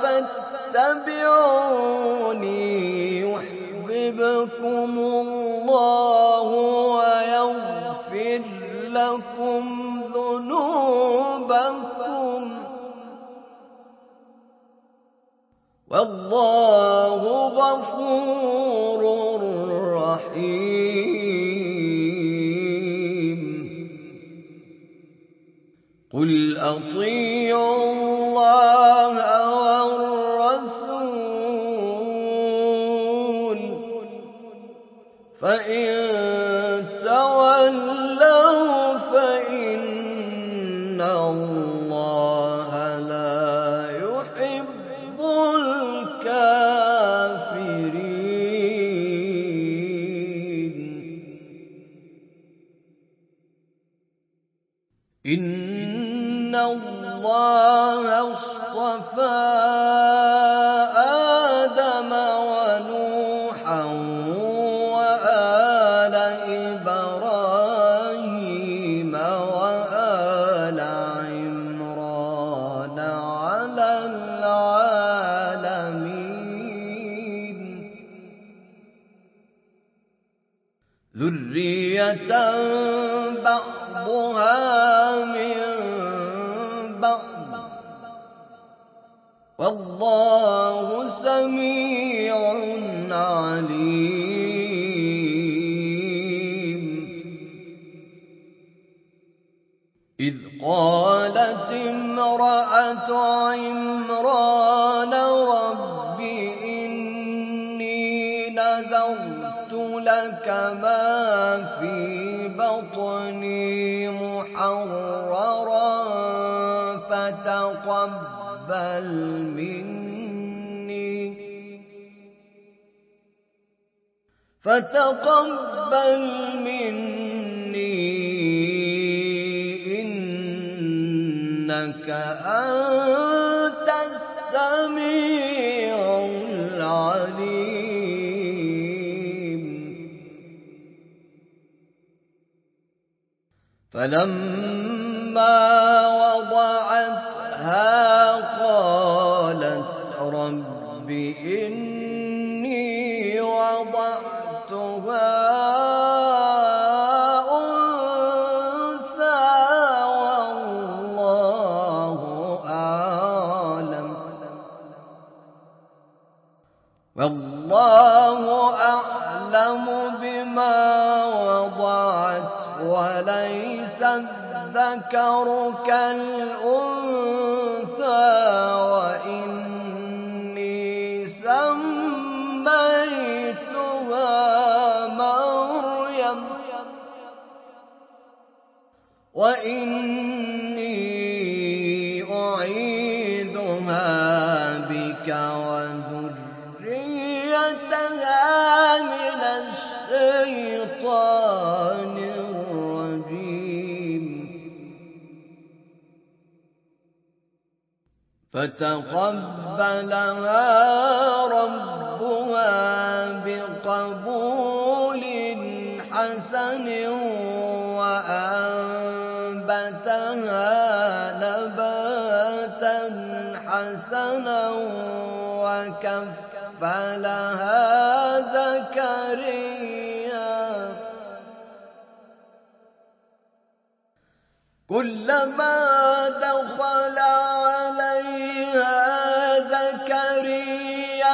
فاتبعوني يحببكم الله ويغفر لكم ذنوبكم والله غفور رحيم. قل أطيعوا الله والرسول فإن تولوا فإن الله لا يحب الكافرين. إن الله اصطفى آدم ونوحا وآل إبراهيم وآل عمران على العالمين ذرية بعضها من بعض والله سميع عليم. إذ قالت امرأة عمران رب إني نذرت لك ما في بطني محررا فتقبل مني إنك أنت السميع العليم. فلما وضعتها قالت رب إني وضعتها أنثى والله أعلم بما وضعت وليس الذكر كالأنثى وإني أعيذها بك وذريتها من الشيطان الرجيم. فتقبلها ربها بقبول حسن وأنبتها نباتا حسنا وكفلها زكريا كلما دخل عليها زكريا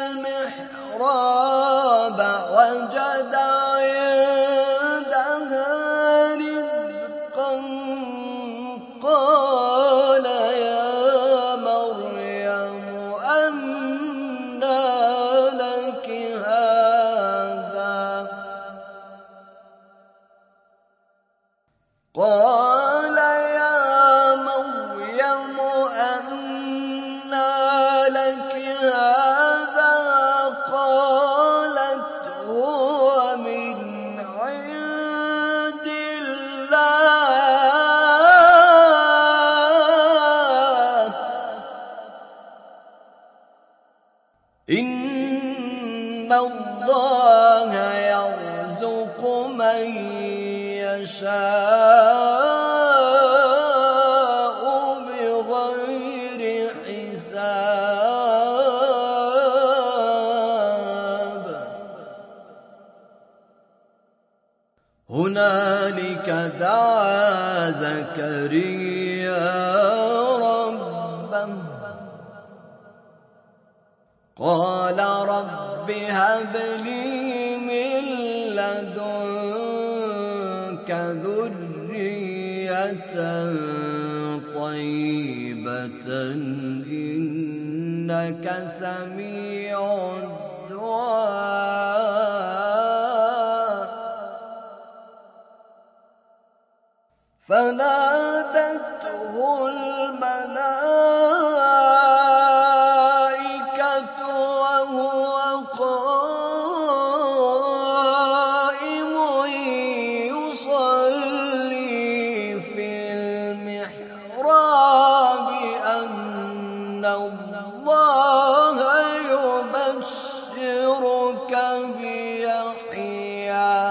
المحراب وجد عندها رزقا قال يا مريم أنى لك هذا قال يا مريم أنى لك هذا قالت هو من عند الله بغير حساب هنالك دعا زكريا ربه قال رب هب لي من لدنك ذرية طيبة إنك سميع الدعاء فنادته الملائكة وهو قائم يصلي في المحراب أن الله يبشرك بيحيى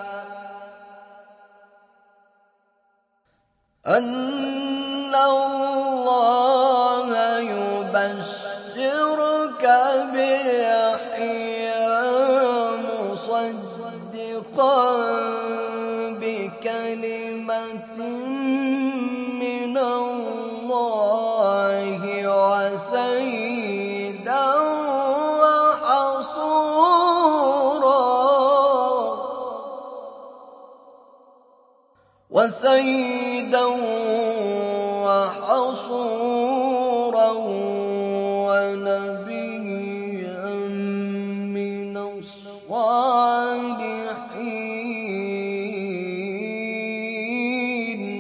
أن الله يبشرك بيحيى مصدقا بكلمة من الله وسيدا وحصورا ونبيا من الصالحين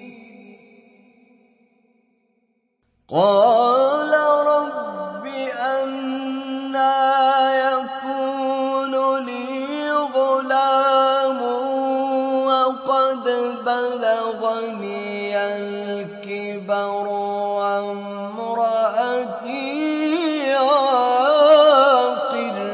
قال رب أنى يكون لي غلام وقد بلغني الكبر وامرأتي عاقر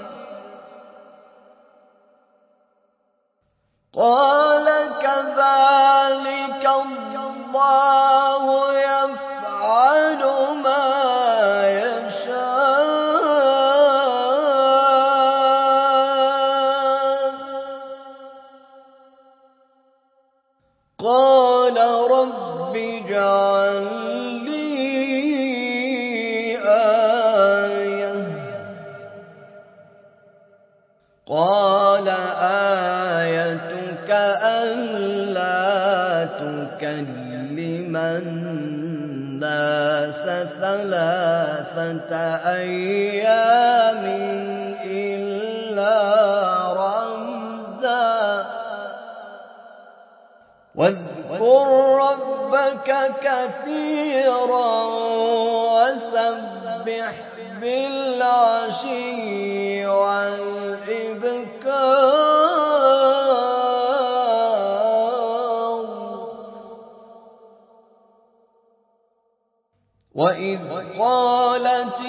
قال كذلك الله يفعل ما يشاء قال رب اجعل لي آية قال آيتك ألا تكلم الناس ثلاثة أيام إلا رمزا واذكر ربك كثيرا وسبح بالعشي والإبكار وإذ قالت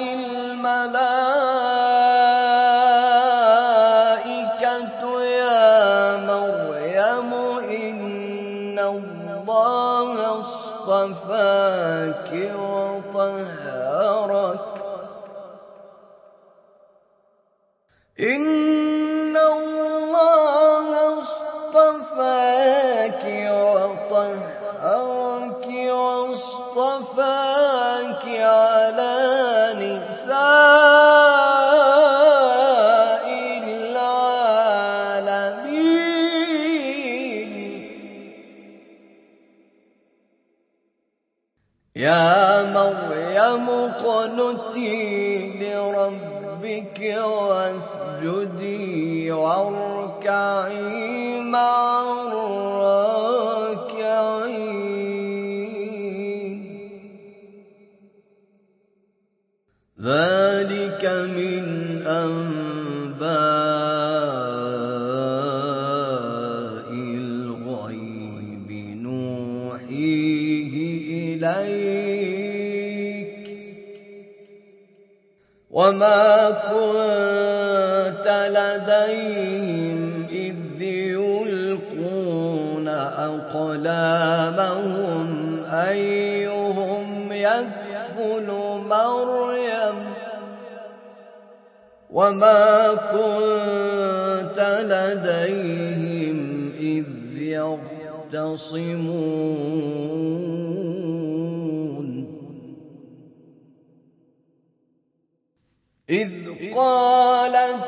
الملائكة يا مريم إن الله اصطفاك وطهرك إن الله اصطفاك وطهرك واصطفاك على نساء العالمين يا مريم اقنتي لربك واسجدي واركعي مع الراكعين ذلك من أنباء الغيب نوحيه إليك وما كنت لديهم إذ يلقون أقلامهم أيهم يكفل مريم وما كنت لديهم إذ يختصمون إذ قالت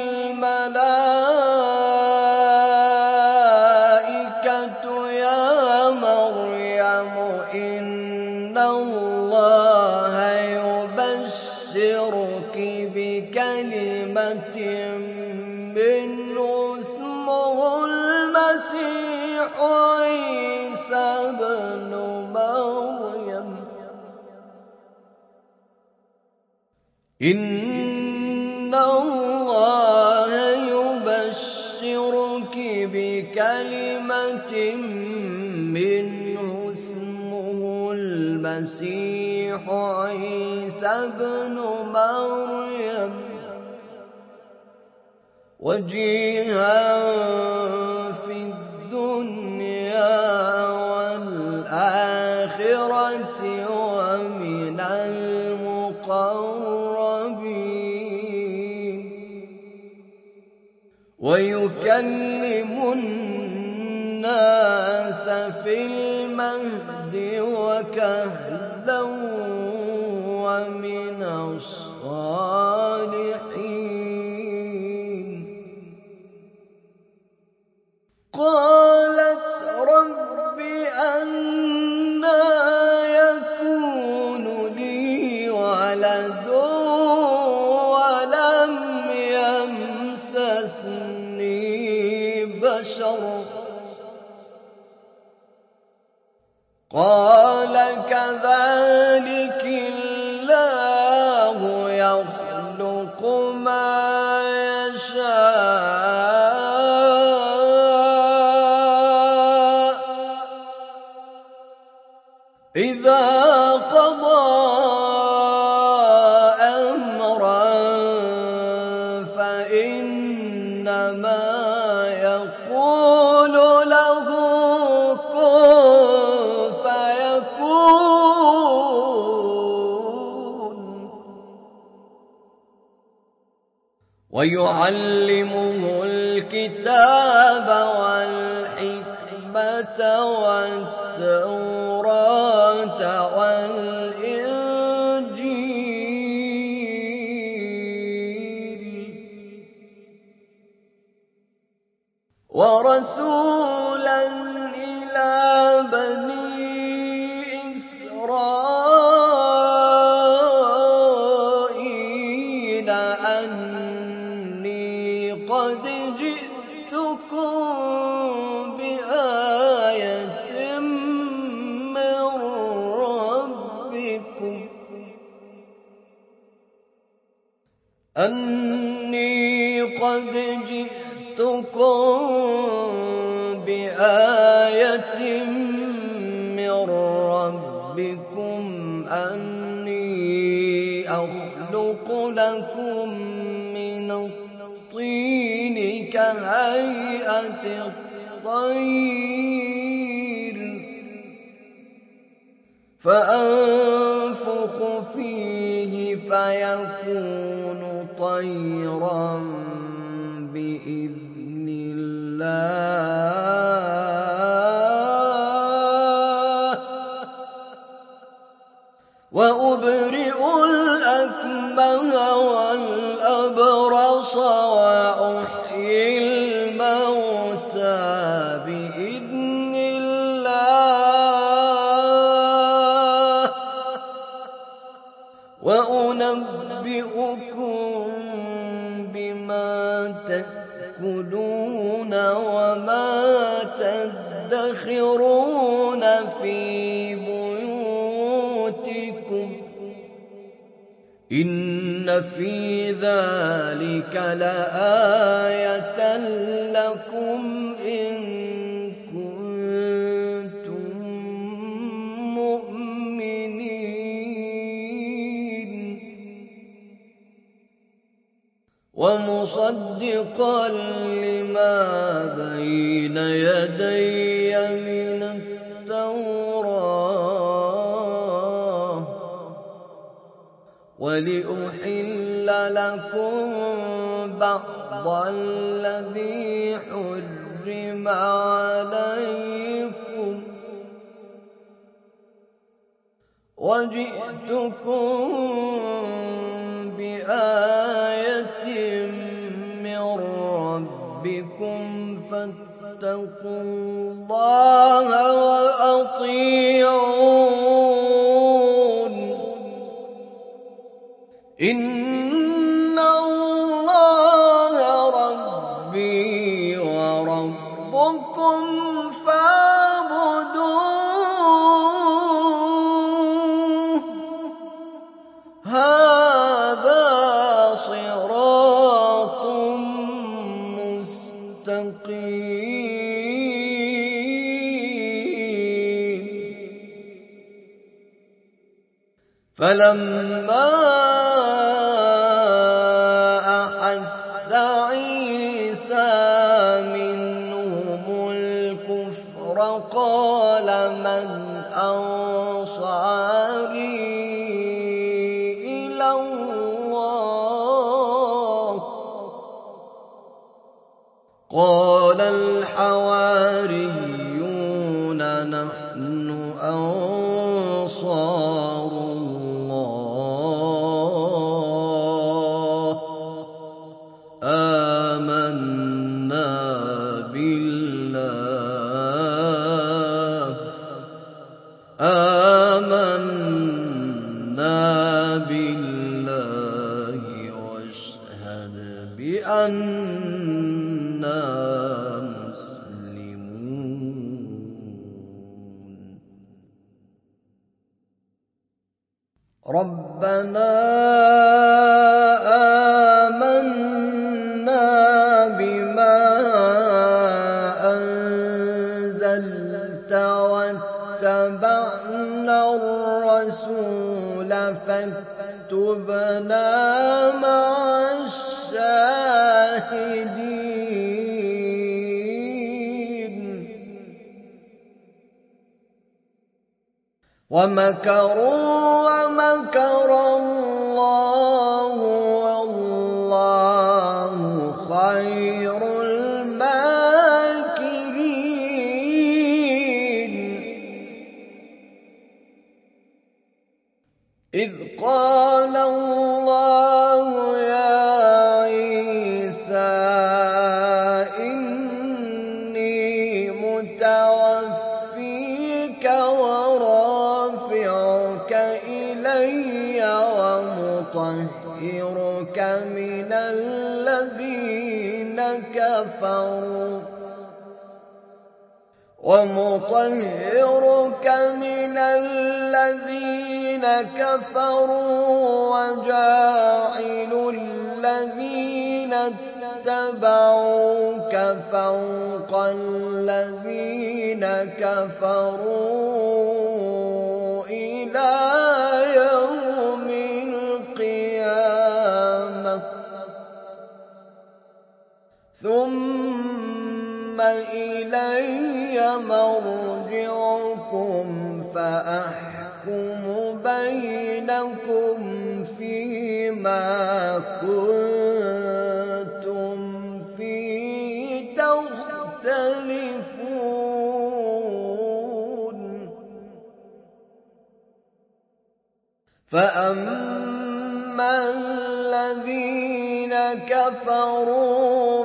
الملائكة يا مريم إن الله يبشرك بكلمة منه اسمه المسيح عيسى ابن مريم إن الله يبشرك بكلمة منه اسمه المسيح عيسى ابن مريم وجيها في الدنيا والآخرة ومن المقربين ويكلم الناس في المهد وكهلا ومن الصالحين قالت رب أنى يكون لي ولد ولم يمسسني بشر قال كذلك الله يخلق ما يشاء إذا قضى أمرا فإنما يقول له كن فيكون ويعلمه الكتاب والحكمة والتوراة والإنجيل ورسولا إلى بني إسرائيل أني قد جئتكم بآية من ربكم أني أخلق لكم من الطين كهيئة الطير فأنفخ فيه فيكون طيرا بإذن الله وأبرئ الأكمه والأبرص وأحيي الموتى بإذن الله وأنبئكم بما تأكلون وما تدخرون في بيوتكم إن في ذلك لآية لكم إن كنتم مؤمنين ومصدقا لما بين يدي من ولأحل لكم بعض الذي حرم عليكم وجئتكم بآية من ربكم فاتقوا الله وأطيعون إن الله ربي وربكم فاعبدوه هذا صراط مستقيم فلما أحس عيسى منهم الكفر قال من أنصاري إلى الله قال الحواريون نحن أنصار الله آمنا بالله واشهد بأننا مسلمون ربنا آمنا بما أنزلت واتبعنا الرسول فاكتبنا مع الشاهدين ومكروا ومكر الله والله خير الماكرين إذ قال الله يا عيسى إني متوفيك ورافعك إلي ومطهرك من الذين كفروا وجاعل الذين اتبعوك فوق الذين كفروا إلى يوم القيامة ثم إلي مرجعكم فأحكم بينكم فيما كنتم فيه تختلفون فأما الذين كفروا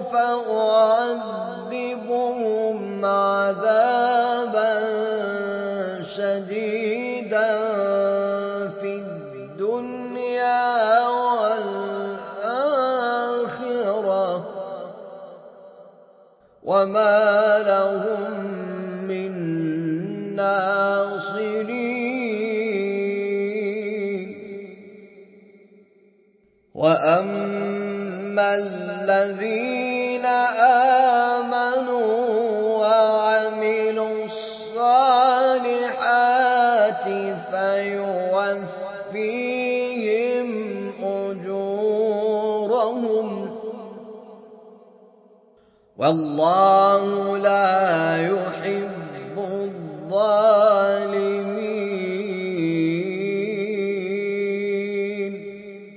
فأعذبهم عذابا شديدا في الدنيا والآخرة وما لهم من ناصرين وأما الذين آمنوا وعملوا الصالحات فيوفيهم أجورهم والله لا يحب الظالمين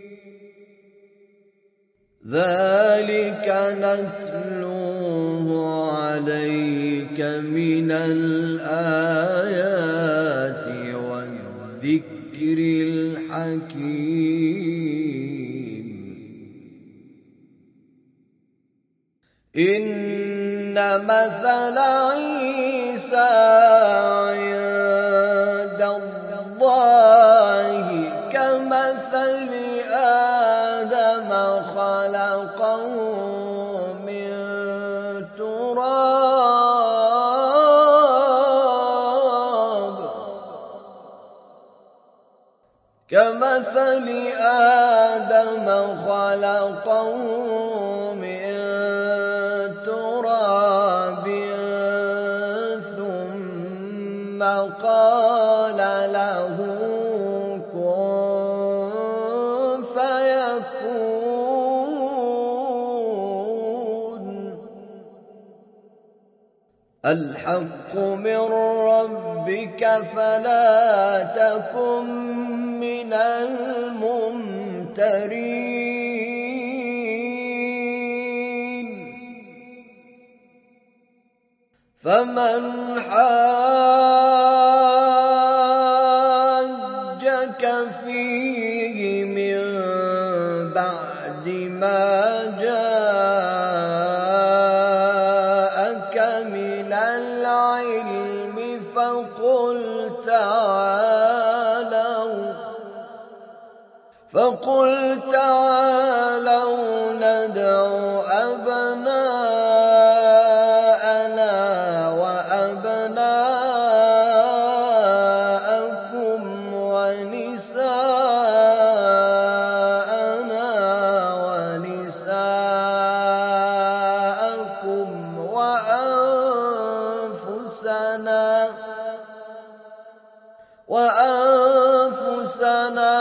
نتلوه عليك من الآيات والذكر الحكيم. إن مثل عيسى عند الله كمثل آدم خلقه من تراب ثم قال له كن فيكون. الحق من ربك فلا تكن من الممترين. فمن حاجك فيه من بعد ما جاءك من العلم فقل تعالوا ندع أبناءنا وأبناءكم ونساءنا ونساءكم وأنفسنا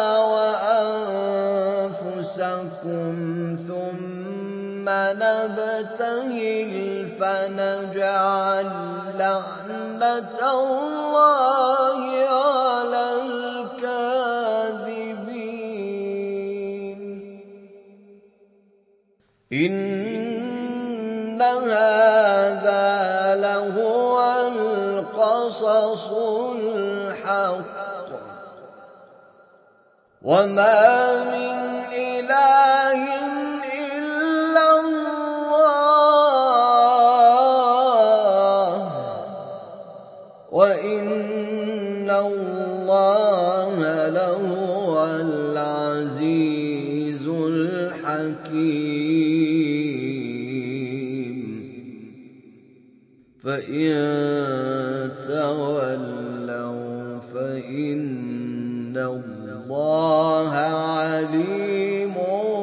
وأنفسكم ثم نبتهل فنجعل لعنة الله على الكاذبين. إن هذا لهو القصص الحق وما من إله إلا الله وإن الله لهو العزيز الحكيم. فإن تولوا فإن الله عليم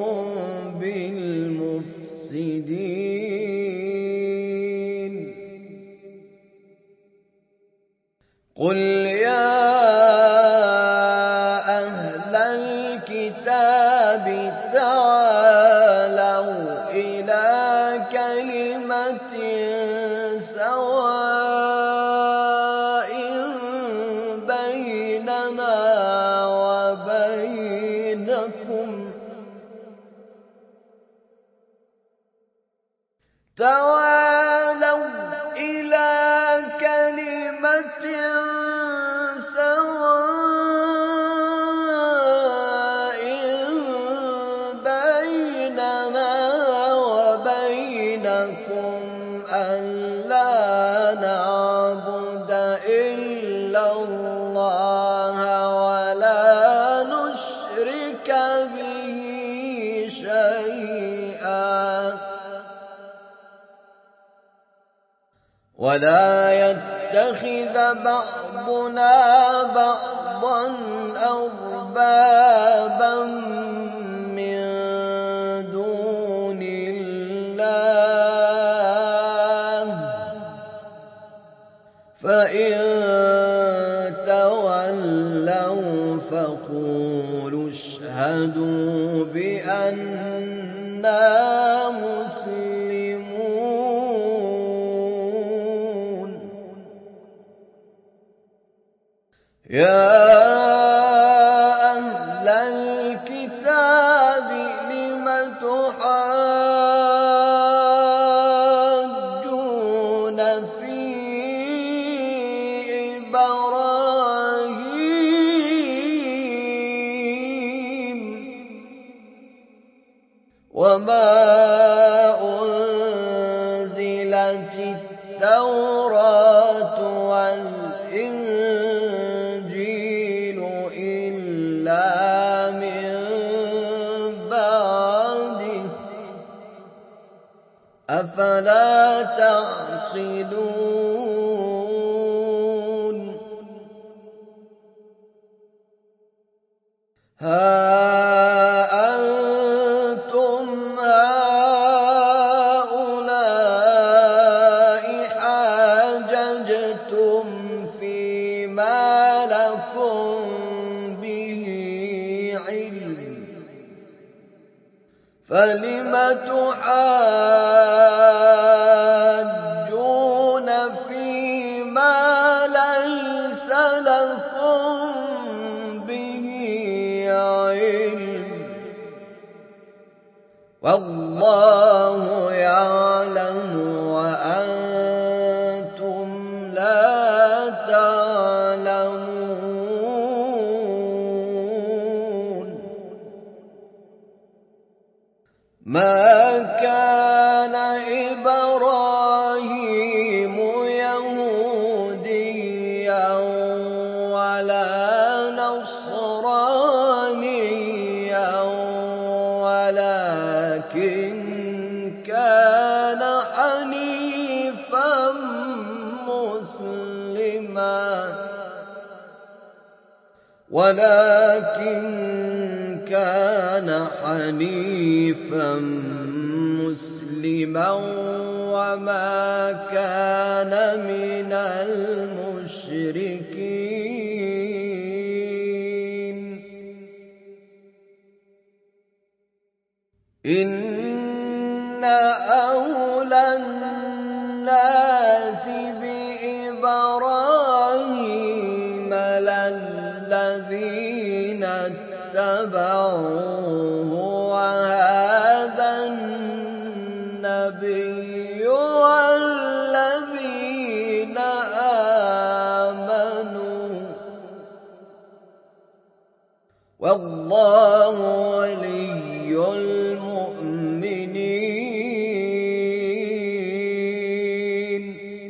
بالمفسدين. قل يا أهل الكتاب تعالوا إلى كلمة سواء بيننا وبينكم ألا نعبد إلا الله ولا نشرك به شيئا ولا يتخذ بعضنا بعضا أربابا من دون الله فإن تولوا فقولوا اشهدوا بأننا مسلمون. يا أهل الكتاب لم تحاجون إبراهيم وما أنزلت التوراة والإنجيل إلا من بعده أفلا تعقلون ها أنتم هؤلاء حاججتم فيما لكم به علم فلم تحاجون فيما ليس لكم به علم والله يعلم وأنتم لا تعلمون ما كان إبراهيم يهوديا ولا نصرانيا ولكن كان حنيفا مسلما وما كان من المشركين إن أولى الناس بإبراهيم للذين اتبعوه وهذا النبي والذين آمنوا والله ولي المؤمنين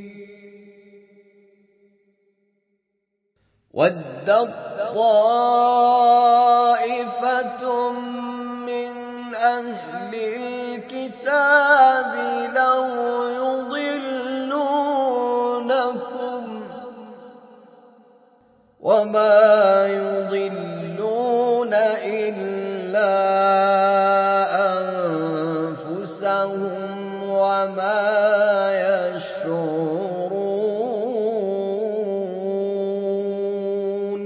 ودت طائفة من أهل الكتاب لو يضلونكم وما يضلون إلا أنفسهم وما يشعرون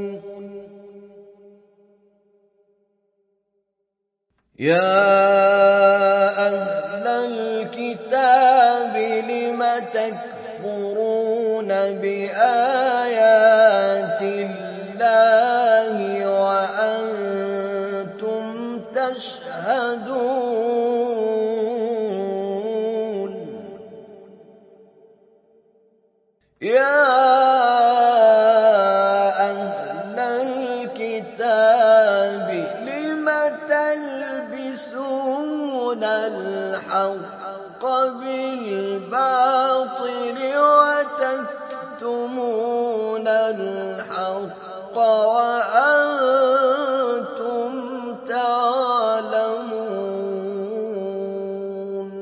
يا أهل الكتاب لم تكفرون بآيات الله وأنتم تشهدون يا أهل الكتاب لم تلبسون الحق بالباطل وتكتمون الحق وأنتم تعلمون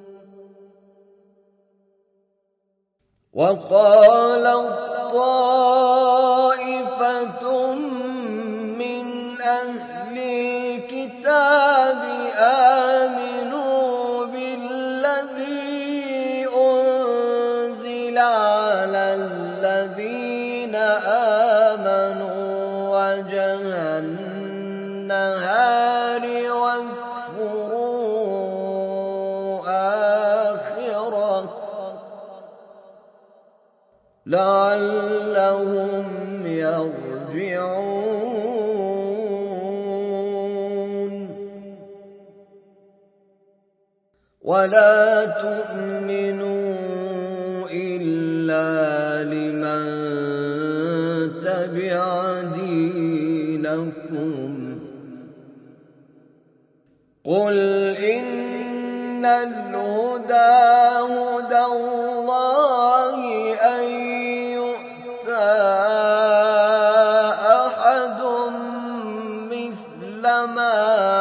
وقالت طائفة من أهل الكتاب آمنوا بالذي أنزل على الذين آمنوا وجه النهار واكفروا آخره لعلهم يرجعون ولا تؤمنوا إلا لمن نتبع دينكم قل إن الهدى هدى الله أن يؤتى أحد مثل ما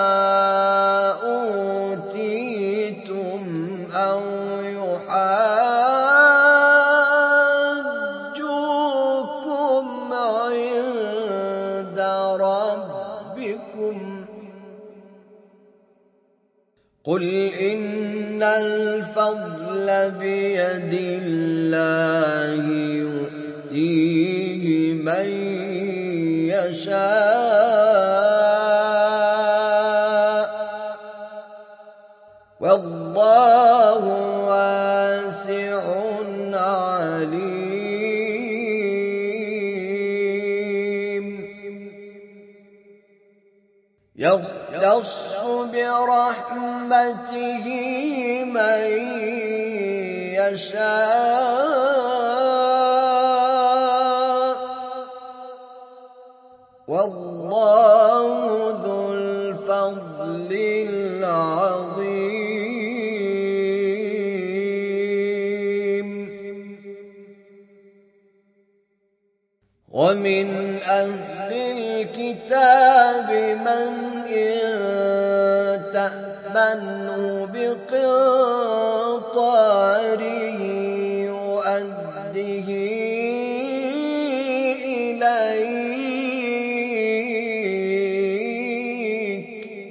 أوتيتم أو يحاجوكم عند ربكم قل إن الفضل بيد الله يؤتيه من يشاء والله واسع عليم يختص برحمته من يشاء والله ذو الفضل العظيم ومن أهل الكتاب من تأمنه بقنطار يؤده إليك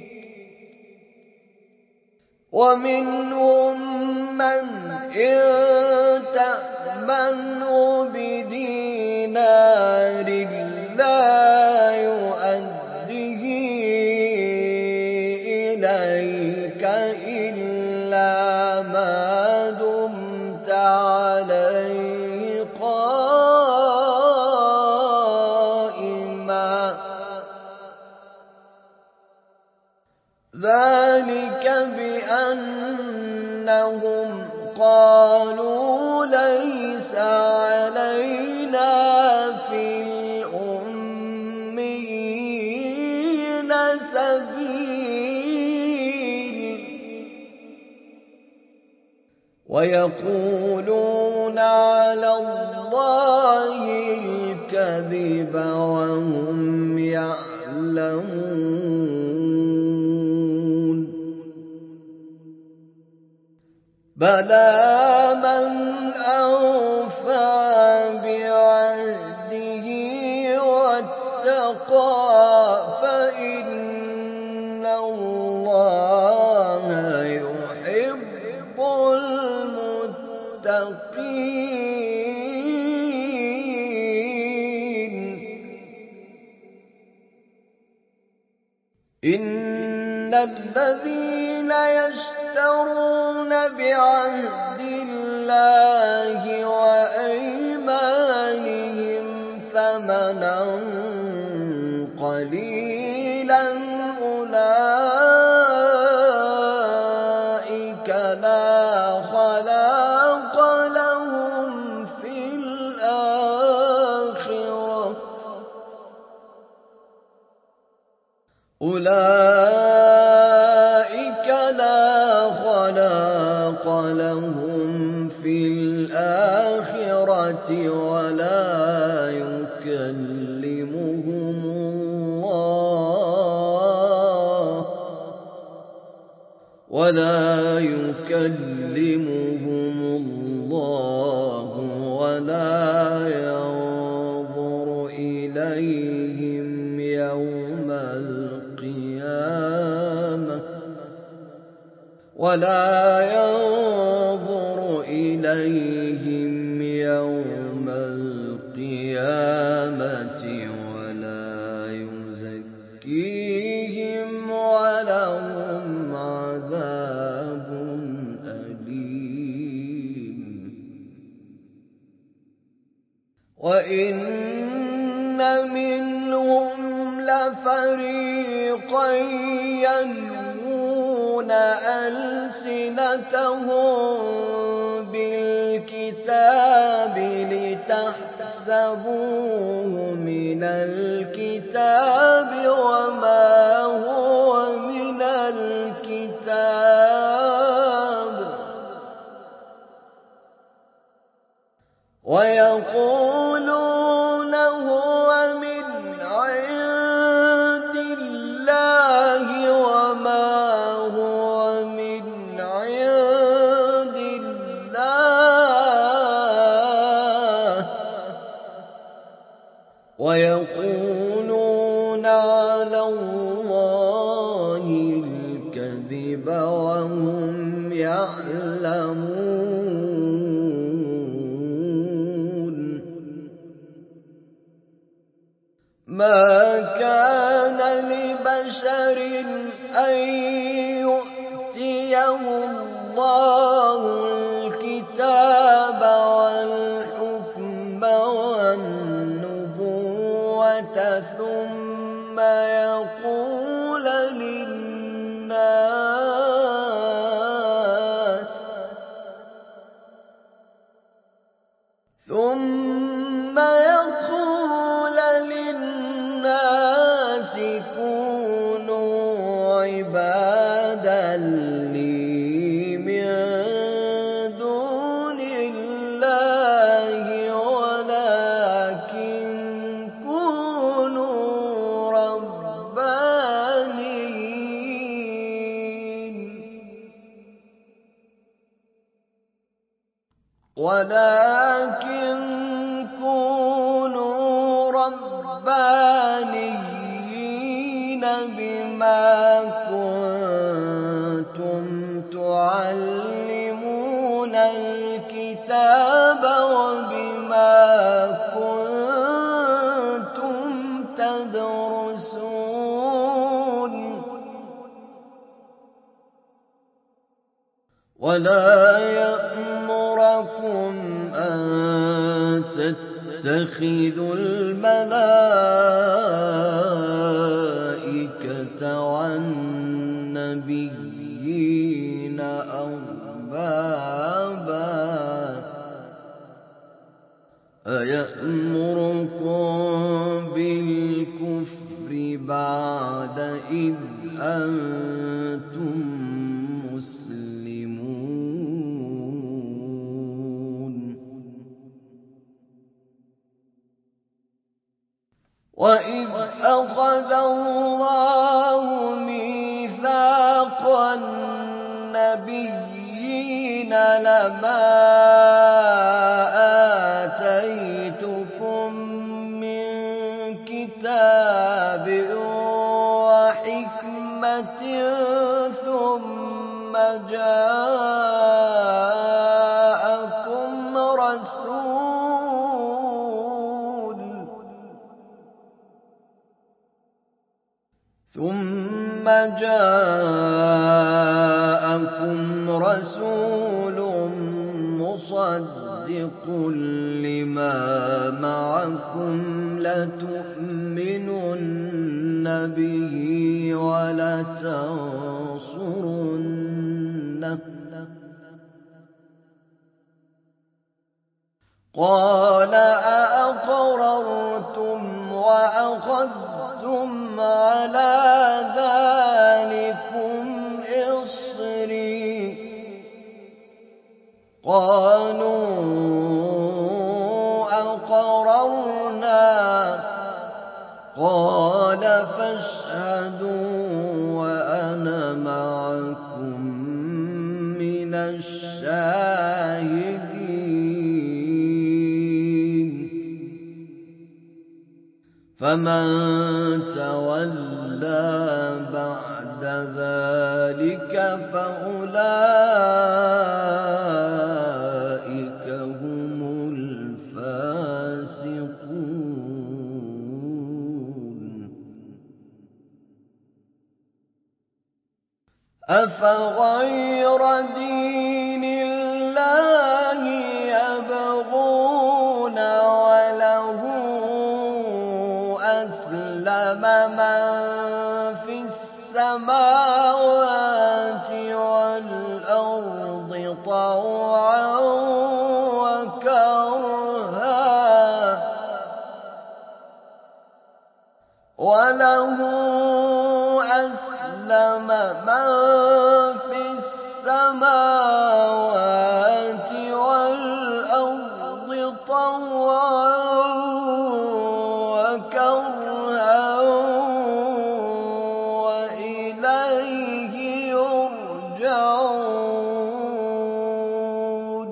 ومنهم من تأمنه بدينار لا يؤده إليك إلا ما دمت عليه قائما ذلك بأنهم قالوا ليس علينا في الأميين سبيل ويقولون على الله الكذب وهم يعلمون بلى من أوفى بعهده واتقى فإن الله يحب المتقين إن الذين يشترون بعهد الله وأيمانهم ثمنا قليلا أولئك لا خلاق لهم في الآخرة أولئك لا خلاق لهم في الآخرة ولا يكلمهم الله ولا ينظر إليهم يوم القيامة ولا يزكيهم ولهم عذاب أليم وإن منهم لفريقا يلوون ألسنتهم بالكتاب لتحسبوه من الكتاب وما هو من الكتاب ويقولون هو من عند الله وما هو من عند الله ويقولون على الله الكذب وهم يعلمون ما كان لبشر أن يؤتيه الله الكتاب والحكم والنبوة ثم يقول للناس كونوا عبادا لي من دون الله ولكن كونوا ربانيين بما كنتم تعلمون الكتاب وبما كنتم تدرسون ولا يأمركم أن تتخذوا الملائكة والنبيين أربابا أيأمركم بالكفر بعد إذ أنتم مسلمون وإذ أخذ الله ميثاق النبيين لما آتيتكم من كتاب وحكمة ثم جاءكم رسول مصدق لما معكم لتؤمنن به ولتنصرنه قال أأقررتم وأخذتم على ذلكم إصري قالوا أقررنا قال فاشهدوا وأنا معكم من الشاهدين فمن تولى بعد ذلك فأولئك هم الفاسقون أفغير دين الله يبغون وله أسلم من في السماوات والأرض طوعا وكرها وله أسلم من في السماوات والأرض طوعا وكرها وإليه يرجعون.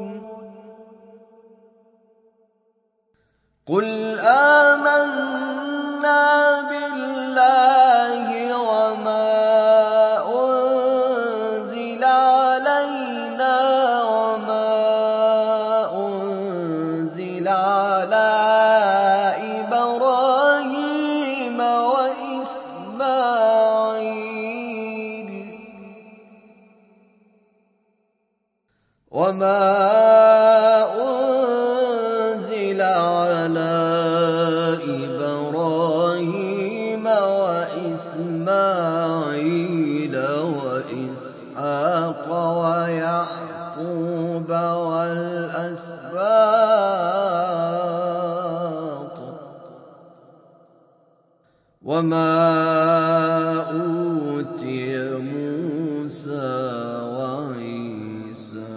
قل آمنا بالله وما أنزل علينا وما أنزل على إبراهيم وإسماعيل وإسحاق ويعقوب والأسباط وما أوتي موسى وعيسى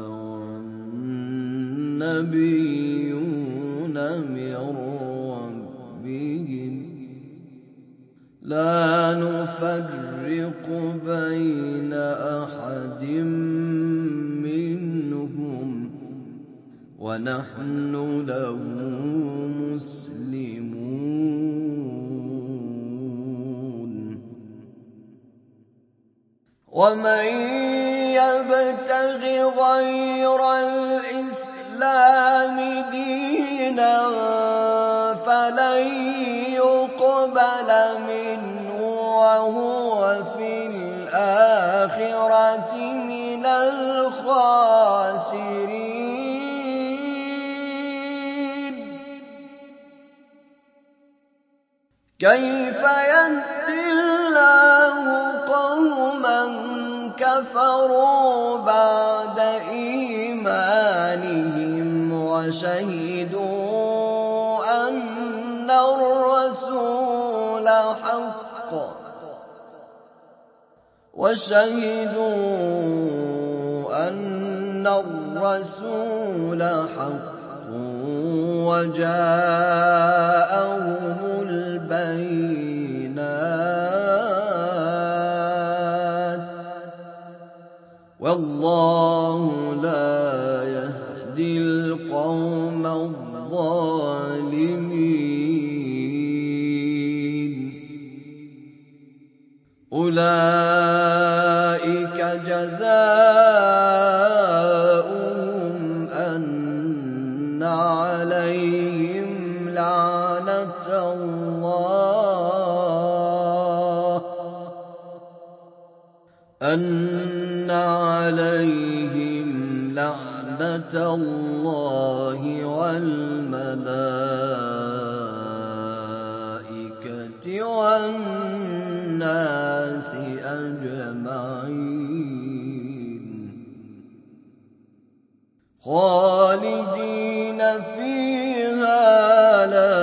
والنبيون من ربهم لا نفرق بين أحد منهم ونحن له مسلمون. ومن يبتغ غير الإسلام دينا فلن يقبل منه وهو في الآخرة من الخاسرين. كيف يهدي الله قوما كفروا بعد إيمانهم وشهدوا أن الرسول حق وجاءهم البينات والله لا يهدي القوم الظالمين. أولئك جزاؤهم أن عليهم لعنة الله والملائكة والناس أجمعين خالدين فيها لا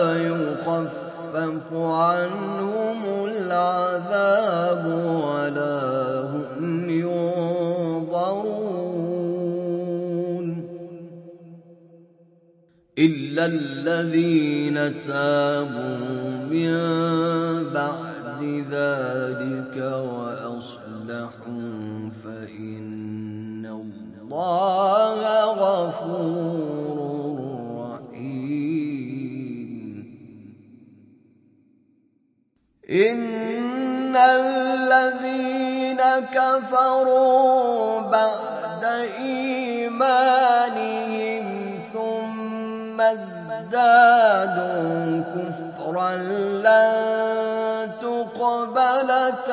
يخفف عنهم العذاب ولا هم ينظرون إلا الذين تابوا من بعد ذلك وأصلحوا فإن الله غفور رحيم. إن الذين كفروا بعد إيمانهم ثم ازدادوا كفرا لن تقبل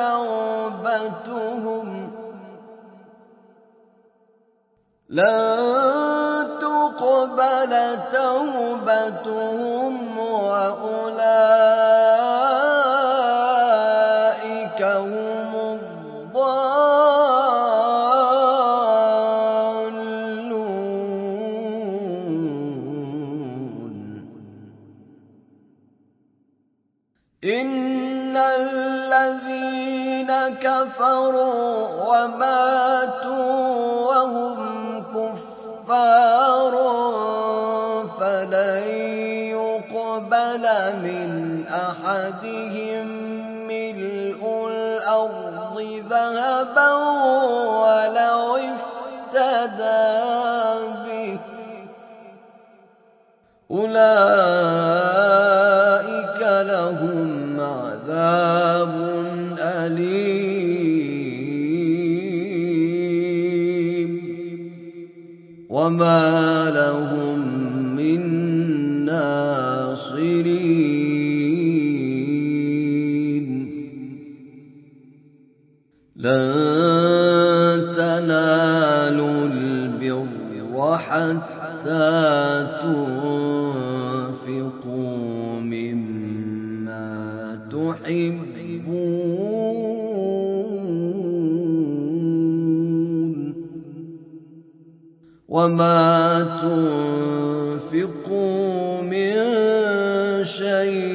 توبتهم وأولئك هم الضالون. إن الذين كفروا وماتوا وهم كفار فلن يقبل من أحدهم ملء الأرض ذهبا ولو افتدى به أولئك لهم عذاب أليم وما لهم من ناصرين لن تنالوا البر حتى تنفقوا مما تحبون وما تنفقوا من شيء